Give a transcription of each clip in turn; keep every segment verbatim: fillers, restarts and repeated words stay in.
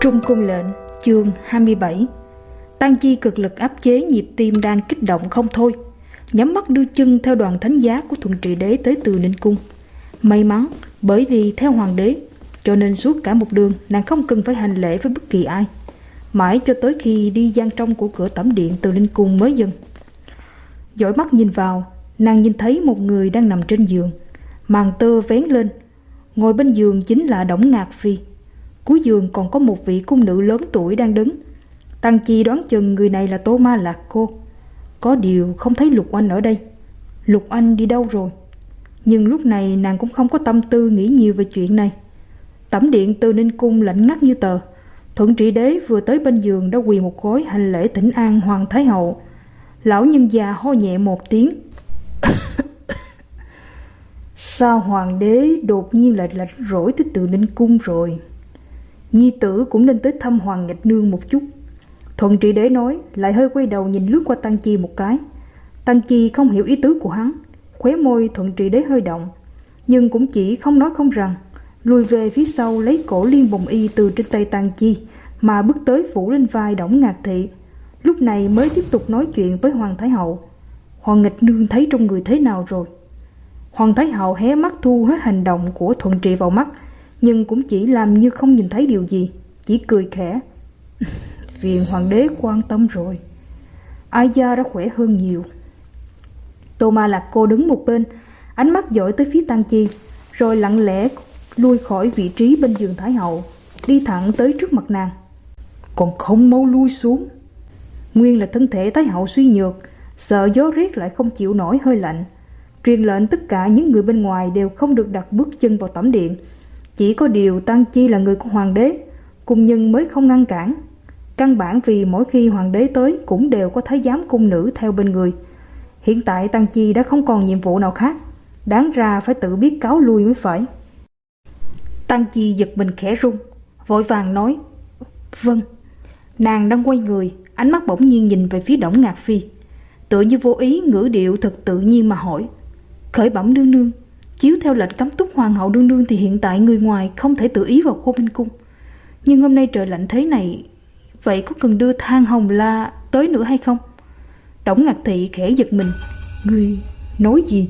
Trung cung lệnh, chương hai mươi bảy. Tăng Chi cực lực áp chế nhịp tim đang kích động không thôi, nhắm mắt đưa chân theo đoàn thánh giá của Thuận Trị Đế tới Từ Ninh cung. May mắn, bởi vì theo hoàng đế, cho nên suốt cả một đường nàng không cần phải hành lễ với bất kỳ ai. Mãi cho tới khi đi gian trong của cửa tẩm điện Từ Ninh cung mới dừng. Dõi mắt nhìn vào, nàng nhìn thấy một người đang nằm trên giường, màn tơ vén lên. Ngồi bên giường chính là Đổng Ngạc Phi. Cuối giường còn có một vị cung nữ lớn tuổi đang đứng. Tăng Chi đoán chừng người này là Tô Ma Lạc Cô. Có điều không thấy Lục Oanh ở đây. Lục Oanh đi đâu rồi? Nhưng lúc này nàng cũng không có tâm tư nghĩ nhiều về chuyện này. Tẩm điện Từ Ninh cung lạnh ngắt như tờ. Thuận Trị Đế vừa tới bên giường đã quỳ một gối hành lễ thỉnh an Hoàng Thái Hậu. Lão nhân già ho nhẹ một tiếng. Sao hoàng đế đột nhiên lại rảnh rỗi tới Từ Ninh cung rồi? Nhi tử cũng nên tới thăm Hoàng Nghịch Nương một chút. Thuận Trị Đế nói, lại hơi quay đầu nhìn lướt qua Tăng Chi một cái. Tăng Chi không hiểu ý tứ của hắn, khóe môi Thuận Trị Đế hơi động, nhưng cũng chỉ không nói không rằng, lùi về phía sau lấy cổ liên bồng y từ trên tay Tăng Chi mà bước tới phủ lên vai Đổng Ngạc Thị. Lúc này mới tiếp tục nói chuyện với Hoàng Thái Hậu. Hoàng Nghịch Nương thấy trong người thế nào rồi? Hoàng Thái Hậu hé mắt thu hết hành động của Thuận Trị vào mắt, nhưng cũng chỉ làm như không nhìn thấy điều gì, chỉ cười khẽ. Phiền hoàng đế quan tâm rồi. Ai gia đã khỏe hơn nhiều. Tô Ma Lạc Cô đứng một bên, ánh mắt dõi tới phía Tăng Chi, rồi lặng lẽ lui khỏi vị trí bên giường Thái Hậu, đi thẳng tới trước mặt nàng. Còn không mau lui xuống. Nguyên là thân thể Thái Hậu suy nhược, sợ gió rét lại không chịu nổi hơi lạnh, truyền lệnh tất cả những người bên ngoài đều không được đặt bước chân vào tẩm điện. Chỉ có điều Tăng Chi là người của hoàng đế, cung nhân mới không ngăn cản. Căn bản vì mỗi khi hoàng đế tới cũng đều có thái giám cung nữ theo bên người. Hiện tại Tăng Chi đã không còn nhiệm vụ nào khác, đáng ra phải tự biết cáo lui mới phải. Tăng Chi giật mình khẽ run, vội vàng nói vâng. Nàng đang quay người, ánh mắt bỗng nhiên nhìn về phía Đổng Ngạc Phi, tựa như vô ý ngữ điệu thật tự nhiên mà hỏi: Khởi bẩm nương nương, chiếu theo lệnh cấm túc hoàng hậu nương nương thì hiện tại người ngoài không thể tự ý vào Khô Minh cung. Nhưng hôm nay trời lạnh thế này, vậy có cần đưa than hồng la tới nữa hay không? Đổng Ngạc Thị khẽ giật mình. Ngươi nói gì?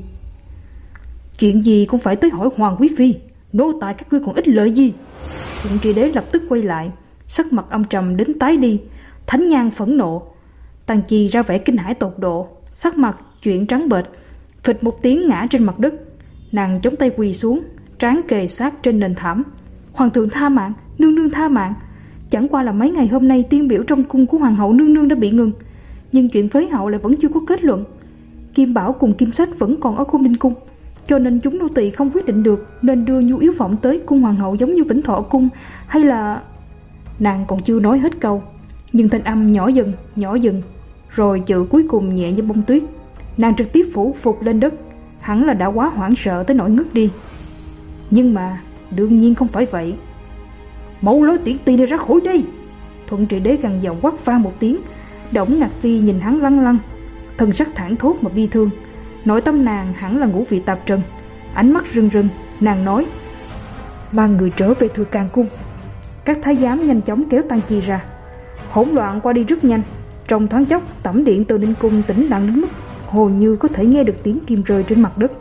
Chuyện gì cũng phải tới hỏi Hoàng quý phi, nô tài các ngươi còn ích lợi gì? Thuận Trị Đế lập tức quay lại, sắc mặt âm trầm đến tái đi, thánh nhang phẫn nộ. Tăng Chi ra vẻ kinh hãi tột độ, sắc mặt chuyển trắng bệch, phịch một tiếng ngã trên mặt đất. Nàng chống tay quỳ xuống, trán kề sát trên nền thảm. Hoàng thượng tha mạng, nương nương tha mạng. Chẳng qua là mấy ngày hôm nay tiên biểu trong cung của hoàng hậu nương nương đã bị ngừng, nhưng chuyện phế hậu lại vẫn chưa có kết luận. Kim Bảo cùng Kim Sách vẫn còn ở Khô Minh cung, cho nên chúng nô tỳ không quyết định được nên đưa Nhu Yếu Phẩm tới cung hoàng hậu giống như Vĩnh Thọ cung, hay là... Nàng còn chưa nói hết câu, nhưng thanh âm nhỏ dần nhỏ dần, rồi chữ cuối cùng nhẹ như bông tuyết. Nàng trực tiếp phủ phục lên đất, hẳn là đã quá hoảng sợ tới nỗi ngất đi. Nhưng mà đương nhiên không phải vậy. Mau lôi tiễn tỳ này ra khỏi đây! Thuận Trị Đế gằn giọng quát vang một tiếng. Đổng Ngạc Phi nhìn hắn lăng lăng, thân sắc thẳng thốt mà bi thương. Nội tâm nàng hẳn là ngũ vị tạp trần, ánh mắt rưng rưng. Nàng nói: Mang người trở về Thừa Càng cung. Các thái giám nhanh chóng kéo Tăng Chi ra. Hỗn loạn qua đi rất nhanh. Trong thoáng chốc, tẩm điện Từ Ninh cung tĩnh lặng đến mức hầu như có thể nghe được tiếng kim rơi trên mặt đất.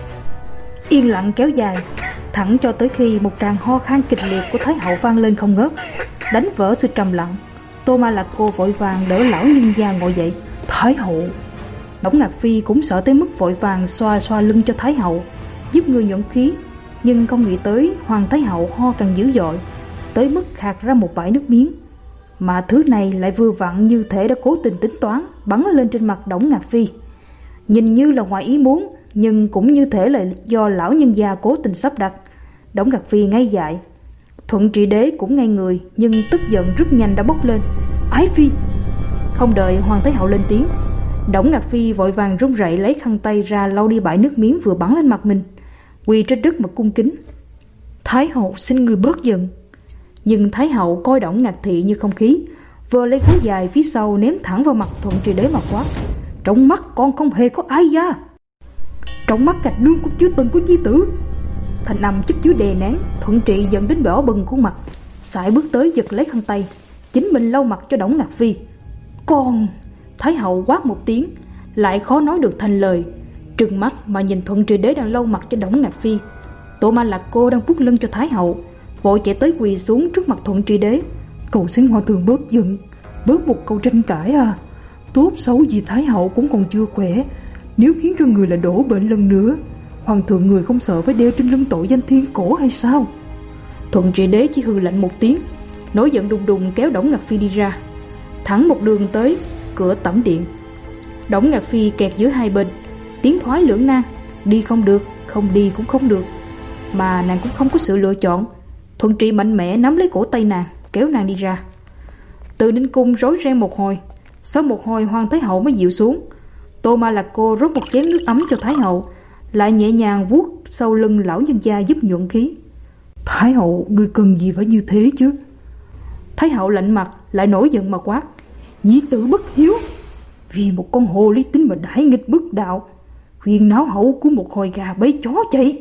Yên lặng kéo dài thẳng cho tới khi một tràng ho khan kịch liệt của Thái Hậu vang lên không ngớt, đánh vỡ sự trầm lặng. Tô Ma Lạc Cô vội vàng đỡ lão nhân già ngồi dậy. Thái Hậu! Đổng Ngạc Phi cũng sợ tới mức vội vàng xoa xoa lưng cho Thái Hậu, giúp người nhuận khí. Nhưng không nghĩ tới Hoàng Thái Hậu ho càng dữ dội, tới mức khạc ra một bãi nước miếng. Mà thứ này lại vừa vặn như thể đã cố tình tính toán, bắn lên trên mặt Đổng Ngạc Phi. Nhìn như là ngoài ý muốn, nhưng cũng như thể là do lão nhân gia cố tình sắp đặt. Đổng Ngạc Phi ngây dại. Thuận Trị Đế cũng ngây người, nhưng tức giận rất nhanh đã bốc lên. Ái phi! Không đợi Hoàng Thái Hậu lên tiếng, Đổng Ngạc Phi vội vàng run rẩy lấy khăn tay ra lau đi bãi nước miếng vừa bắn lên mặt mình, quỳ trên đất mà cung kính. Thái Hậu xin người bớt giận. Nhưng Thái Hậu coi Đổng Ngạc Thị như không khí, vơ lấy gối dài phía sau ném thẳng vào mặt Thuận Trị Đế mà quát: Trong mắt con không hề có ai gia. Trong mắt Cạch Nương cũng chưa từng có nhi tử. Thành âm chất chứa đè nén. Thuận Trị giận đến đỏ bừng khuôn mặt, sải bước tới giật lấy khăn tay, chính mình lau mặt cho Đổng Ngạc Phi. Con! Thái hậu quát một tiếng, lại khó nói được thành lời, trừng mắt mà nhìn Thuận Trị Đế đang lau mặt cho Đổng Ngạc Phi. Tô Ma Lạc Cô đang vuốt lưng cho Thái hậu, vội chạy tới quỳ xuống trước mặt Thuận Trị Đế. Cầu xin hoàng thượng bớt giận, bớt một câu tranh cãi à. Tốt xấu gì Thái hậu cũng còn chưa khỏe, nếu khiến cho người lại đổ bệnh lần nữa, hoàng thượng người không sợ phải đeo trên lưng tội danh thiên cổ hay sao? Thuận Trị Đế chỉ hừ lạnh một tiếng, nổi giận đùng đùng kéo Đổng Ngạc Phi đi ra, thẳng một đường tới cửa tẩm điện. Đổng Ngạc Phi kẹt giữa hai bên, tiến thoái lưỡng nan, đi không được, không đi cũng không được, mà nàng cũng không có sự lựa chọn. Thuận Trị mạnh mẽ nắm lấy cổ tay nàng, kéo nàng đi ra. Từ Ninh Cung rối ren một hồi, sau một hồi Hoàng Thái hậu mới dịu xuống. Tô Ma Lạc Cô rót một chén nước ấm cho Thái hậu, lại nhẹ nhàng vuốt sau lưng lão nhân gia giúp nhuận khí. Thái hậu, ngươi cần gì phải như thế chứ? Thái hậu lạnh mặt, lại nổi giận mà quát. Nhi tử bất hiếu, vì một con hồ ly tinh mà đại nghịch bất đạo, huyền náo hậu của một hồi gà bấy chó chạy.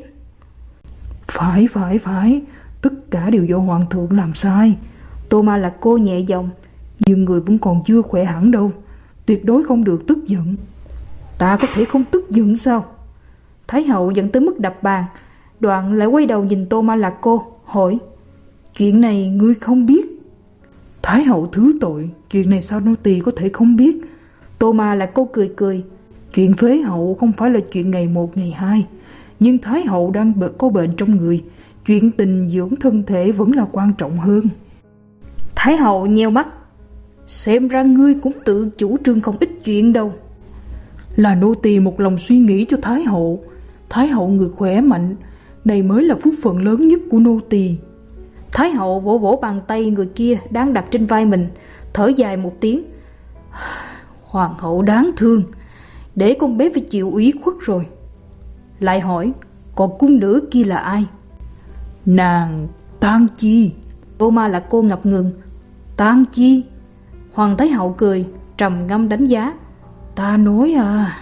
Phải phải phải, tất cả đều do hoàng thượng làm sai. Tô Ma Lạc Cô nhẹ giọng, nhưng người vẫn còn chưa khỏe hẳn đâu, tuyệt đối không được tức giận. Ta có thể không tức giận sao? Thái hậu giận tới mức đập bàn, đoạn lại quay đầu nhìn Tô Ma Lạc Cô, hỏi, chuyện này ngươi không biết? Thái hậu thứ tội, chuyện này sao nô tỳ có thể không biết? Tô Ma Lạc Cô cười cười, chuyện phế hậu không phải là chuyện ngày một ngày hai, nhưng Thái hậu đang có bệnh trong người, chuyện tình dưỡng thân thể vẫn là quan trọng hơn. Thái hậu nheo mắt, xem ra ngươi cũng tự chủ trương không ít chuyện đâu. Là nô tỳ một lòng suy nghĩ cho Thái hậu. Thái hậu người khỏe mạnh, này mới là phúc phận lớn nhất của nô tỳ. Thái hậu vỗ vỗ bàn tay người kia đang đặt trên vai mình, thở dài một tiếng. Hoàng hậu đáng thương, để con bé phải chịu ủy khuất rồi. Lại hỏi, còn cung nữ kia là ai? Nàng Tang Chi. Tô Ma Lạc Cô ngập ngừng. Tang Chi? Hoàng Thái hậu cười, trầm ngâm đánh giá. Ta nói à,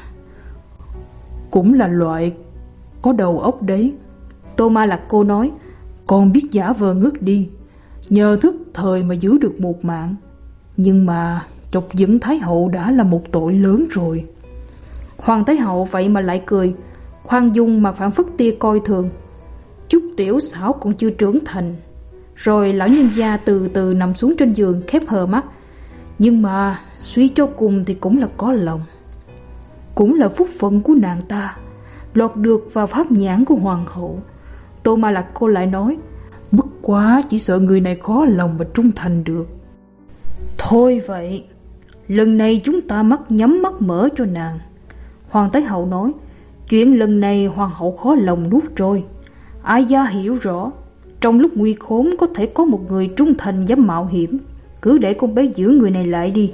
cũng là loại có đầu óc đấy. Tô Ma Lạc Cô nói, con biết giả vờ ngất đi, nhờ thức thời mà giữ được một mạng, nhưng mà chọc giận Thái hậu đã là một tội lớn rồi. Hoàng Thái hậu vậy mà lại cười, khoan dung mà phản phất tia coi thường. Chút tiểu xảo còn chưa trưởng thành. Rồi lão nhân gia từ từ nằm xuống trên giường, khép hờ mắt. Nhưng mà suy cho cùng thì cũng là có lòng, cũng là phúc phận của nàng ta, lọt được vào pháp nhãn của hoàng hậu. Tô Ma Lạc Cô lại nói, bất quá chỉ sợ người này khó lòng mà trung thành được. Thôi vậy, lần này chúng ta mắt nhắm mắt mở cho nàng. Hoàng Thái hậu nói, chuyện lần này hoàng hậu khó lòng nuốt trôi. Ai gia hiểu rõ, trong lúc nguy khốn có thể có một người trung thành dám mạo hiểm, cứ để con bé giữ người này lại đi.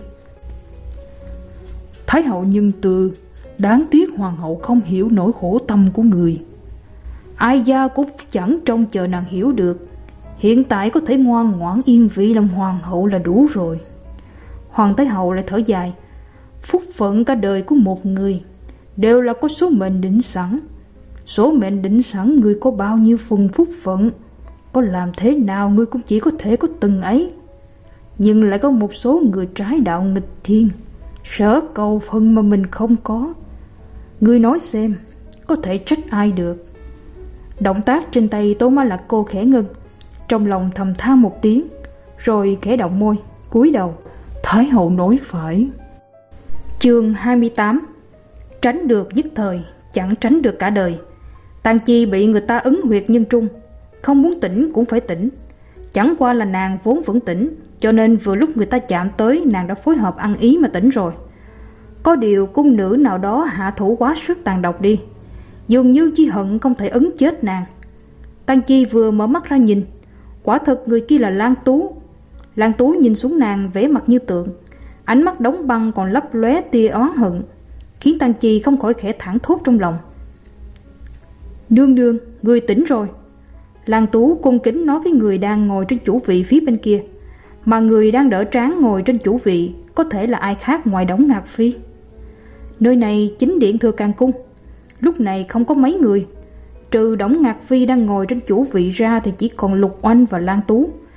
Thái hậu nhân từ, đáng tiếc hoàng hậu không hiểu nỗi khổ tâm của người. Ai gia cũng chẳng trông chờ nàng hiểu được. Hiện tại có thể ngoan ngoãn yên vị làm hoàng hậu là đủ rồi. Hoàng Thái hậu lại thở dài, phúc phận cả đời của một người đều là có số mệnh định sẵn. Số mệnh định sẵn người có bao nhiêu phần phúc phận, có làm thế nào ngươi cũng chỉ có thể có từng ấy. Nhưng lại có một số người trái đạo nghịch thiên, sở cầu phần mà mình không có. Ngươi nói xem, có thể trách ai được? Động tác trên tay Tô Ma Lạc Cô khẽ ngưng, trong lòng thầm than một tiếng, rồi khẽ động môi, cúi đầu. Thái hậu nói phải. Chương hai mươi tám. Tránh được nhất thời, chẳng tránh được cả đời. Tang Chi bị người ta ấn huyệt nhân trung, không muốn tỉnh cũng phải tỉnh. Chẳng qua là nàng vốn vẫn tỉnh, cho nên vừa lúc người ta chạm tới, nàng đã phối hợp ăn ý mà tỉnh rồi. Có điều cung nữ nào đó hạ thủ quá sức tàn độc đi, dường như chỉ hận không thể ấn chết nàng. Tang Chi vừa mở mắt ra nhìn, quả thật người kia là Lan Tú. Lan Tú nhìn xuống nàng vẻ mặt như tượng, ánh mắt đóng băng còn lấp lóe tia oán hận, khiến Tang Chi không khỏi khẽ thảng thốt trong lòng. Nương nương, người tỉnh rồi. Lan Tú cung kính nói với người đang ngồi trên chủ vị phía bên kia, mà người đang đỡ trán ngồi trên chủ vị có thể là ai khác ngoài Đổng Ngạc Phi. Nơi này chính điện Thừa Càng Cung, lúc này không có mấy người, trừ Đổng Ngạc Phi đang ngồi trên chủ vị ra thì chỉ còn Lục Oanh và Lan Tú.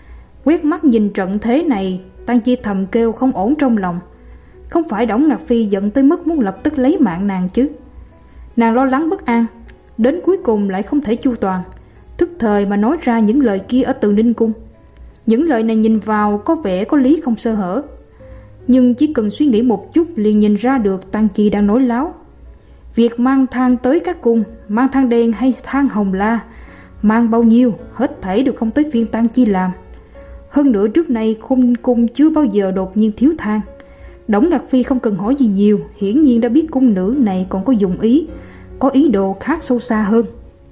Quét mắt nhìn trận thế này, Tang Chi thầm kêu không ổn trong lòng. Không phải Đổng Ngạc Phi giận tới mức muốn lập tức lấy mạng nàng chứ? Nàng lo lắng bất an, đến cuối cùng lại không thể chu toàn, tức thời mà nói ra những lời kia ở Từ Ninh Cung. Những lời này nhìn vào có vẻ có lý không sơ hở, nhưng chỉ cần suy nghĩ một chút liền nhìn ra được Tang Chi đang nói láo. Việc mang than tới các cung, mang than đen hay than hồng la, mang bao nhiêu hết thảy đều không tới phiên Tang Chi làm. Hơn nữa trước nay khung cung chưa bao giờ đột nhiên thiếu than. Đổng Ngạc Phi không cần hỏi gì nhiều, hiển nhiên đã biết cung nữ này còn có dụng ý, có ý đồ khác sâu xa hơn.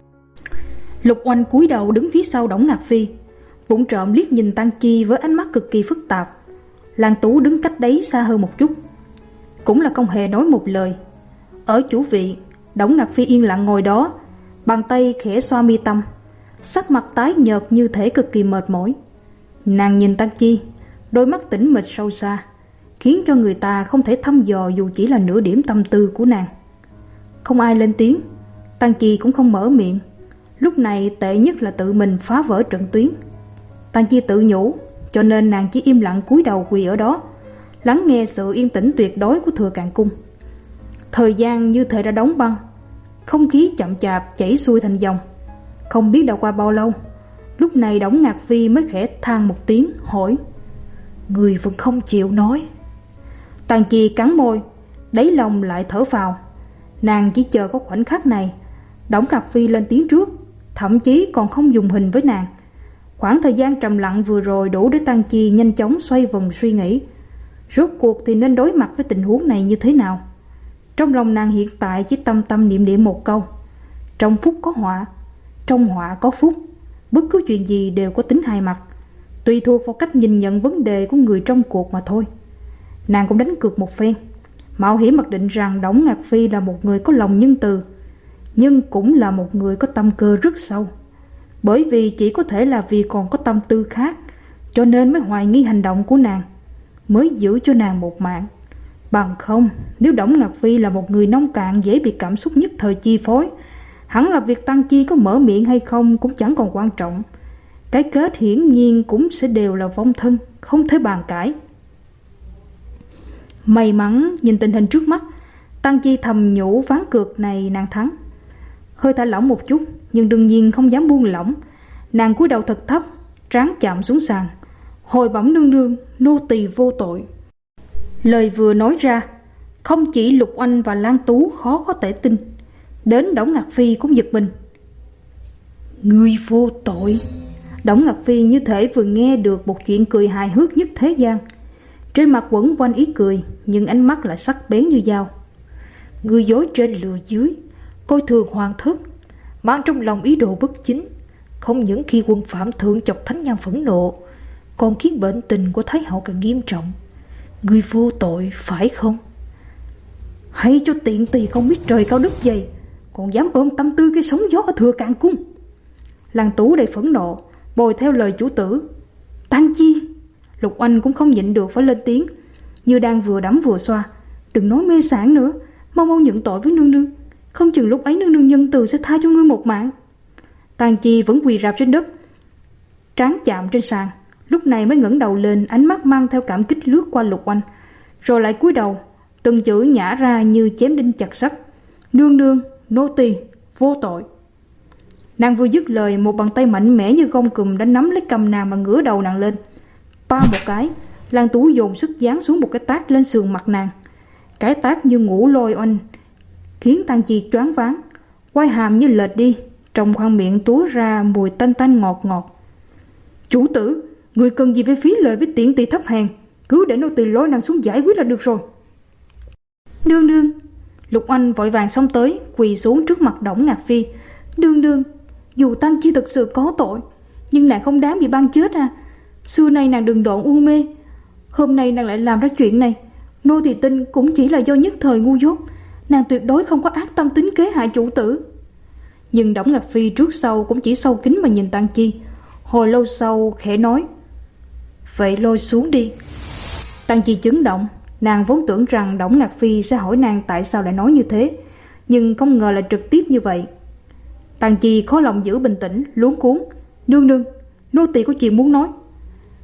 Lục Oanh cúi đầu đứng phía sau Đổng Ngạc Phi, vụng trộm liếc nhìn Tang Chi với ánh mắt cực kỳ phức tạp. Lan Tú đứng cách đấy xa hơn một chút, cũng là không hề nói một lời. Ở chủ vị, Đổng Ngạc Phi yên lặng ngồi đó, bàn tay khẽ xoa mi tâm, sắc mặt tái nhợt như thể cực kỳ mệt mỏi. Nàng nhìn Tang Chi, đôi mắt tĩnh mịch sâu xa, khiến cho người ta không thể thăm dò dù chỉ là nửa điểm tâm tư của nàng. Không ai lên tiếng, Tang Chi cũng không mở miệng. Lúc này tệ nhất là tự mình phá vỡ trận tuyến. Tang Chi tự nhủ, cho nên nàng chỉ im lặng cúi đầu quỳ ở đó, lắng nghe sự yên tĩnh tuyệt đối của Thừa Càn Cung. Thời gian như thể đã đóng băng, không khí chậm chạp chảy xuôi thành dòng. Không biết đã qua bao lâu, lúc này Đổng Ngạc Phi mới khẽ than một tiếng, hỏi: người vẫn không chịu nói. Tang Chi cắn môi, đáy lòng lại thở phào. Nàng chỉ chờ có khoảnh khắc này, Đổng Ngạc Phi lên tiếng trước, thậm chí còn không dùng hình với nàng. Khoảng thời gian trầm lặng vừa rồi đủ để Tang Chi nhanh chóng xoay vần suy nghĩ, rốt cuộc thì nên đối mặt với tình huống này như thế nào. Trong lòng nàng hiện tại chỉ tâm tâm niệm niệm một câu: trong phúc có họa, trong họa có phúc. Bất cứ chuyện gì đều có tính hai mặt, tùy thuộc vào cách nhìn nhận vấn đề của người trong cuộc mà thôi. Nàng cũng đánh cược một phen, mạo hiểm mặc định rằng Đổng Ngạc Phi là một người có lòng nhân từ, nhưng cũng là một người có tâm cơ rất sâu. Bởi vì chỉ có thể là vì còn có tâm tư khác, cho nên mới hoài nghi hành động của nàng, mới giữ cho nàng một mạng. Bằng không, nếu Đổng Ngạc Phi là một người nông cạn dễ bị cảm xúc nhất thời chi phối, hẳn là việc Tang Chi có mở miệng hay không cũng chẳng còn quan trọng. Cái kết hiển nhiên cũng sẽ đều là vong thân, không thể bàn cãi. May mắn nhìn tình hình trước mắt, Tang Chi thầm nhủ ván cược này nàng thắng. Hơi thả lỏng một chút, nhưng đương nhiên không dám buông lỏng. Nàng cúi đầu thật thấp, trán chạm xuống sàn, hồi bẩm nương nương, nô tỳ vô tội. Lời vừa nói ra, không chỉ Lục Oanh và Lan Tú khó có thể tin, đến Đổng Ngạc Phi cũng giật mình. Ngươi vô tội? Đổng Ngạc Phi như thể vừa nghe được một chuyện cười hài hước nhất thế gian. Trên mặt quẩn quanh ý cười, nhưng ánh mắt lại sắc bén như dao. Ngươi dối trên lừa dưới, coi thường hoàng thất, mang trong lòng ý đồ bất chính, không những khi quân phạm thượng chọc thánh nhân phẫn nộ, còn khiến bệnh tình của Thái hậu càng nghiêm trọng. Ngươi vô tội phải không? Hay cho tiện tỳ không biết trời cao đất dày, còn dám ôm tâm tư cái sóng gió ở Thừa Càn Cung. Lan Tú đầy phẫn nộ, bồi theo lời chủ tử. Tang Chi! Lục Oanh cũng không nhịn được phải lên tiếng, như đang vừa đấm vừa xoa. Đừng nói mê sảng nữa, mau mau nhận tội với nương nương, không chừng lúc ấy nương nương nhân từ sẽ tha cho ngươi một mạng. Tang Chi vẫn quỳ rạp trên đất, trán chạm trên sàn, lúc này mới ngẩng đầu lên, ánh mắt mang theo cảm kích lướt qua Lục Oanh, rồi lại cúi đầu, từng chữ nhả ra như chém đinh chặt sắt. Nương nương, nô tỳ vô tội. Nàng vừa dứt lời, một bàn tay mạnh mẽ như gông cùm đã nắm lấy cầm nàng mà ngửa đầu nàng lên. Pa một cái, Lan Tú dồn sức giáng xuống một cái tát lên sườn mặt nàng. Cái tát như ngũ lôi oanh, khiến Tang Chi choáng váng, quai hàm như lệch đi, trong khoang miệng túa ra mùi tanh tanh ngọt ngọt. Chủ tử, người cần gì phải phí lời với tiện tỳ thấp hèn, cứ để nô tỳ lôi nàng xuống giải quyết là được rồi. Nương nương! Lục Oanh vội vàng xông tới, quỳ xuống trước mặt Đổng Ngạc Phi. Nương nương, dù Tang Chi thực sự có tội, nhưng nàng không đáng bị ban chết à. Xưa nay nàng đừng độn u mê, hôm nay nàng lại làm ra chuyện này, nô tỳ tin cũng chỉ là do nhất thời ngu dốt, nàng tuyệt đối không có ác tâm tính kế hại chủ tử. Nhưng Đổng Ngạc Phi trước sau cũng chỉ sâu kín mà nhìn Tang Chi, hồi lâu sau khẽ nói: Vậy lôi xuống đi. Tang Chi chấn động, nàng vốn tưởng rằng Đổng Ngạc Phi sẽ hỏi nàng tại sao lại nói như thế, nhưng không ngờ là trực tiếp như vậy. Tang Chi khó lòng giữ bình tĩnh, luống cuống. Nương nương, nô tỳ có chuyện muốn nói.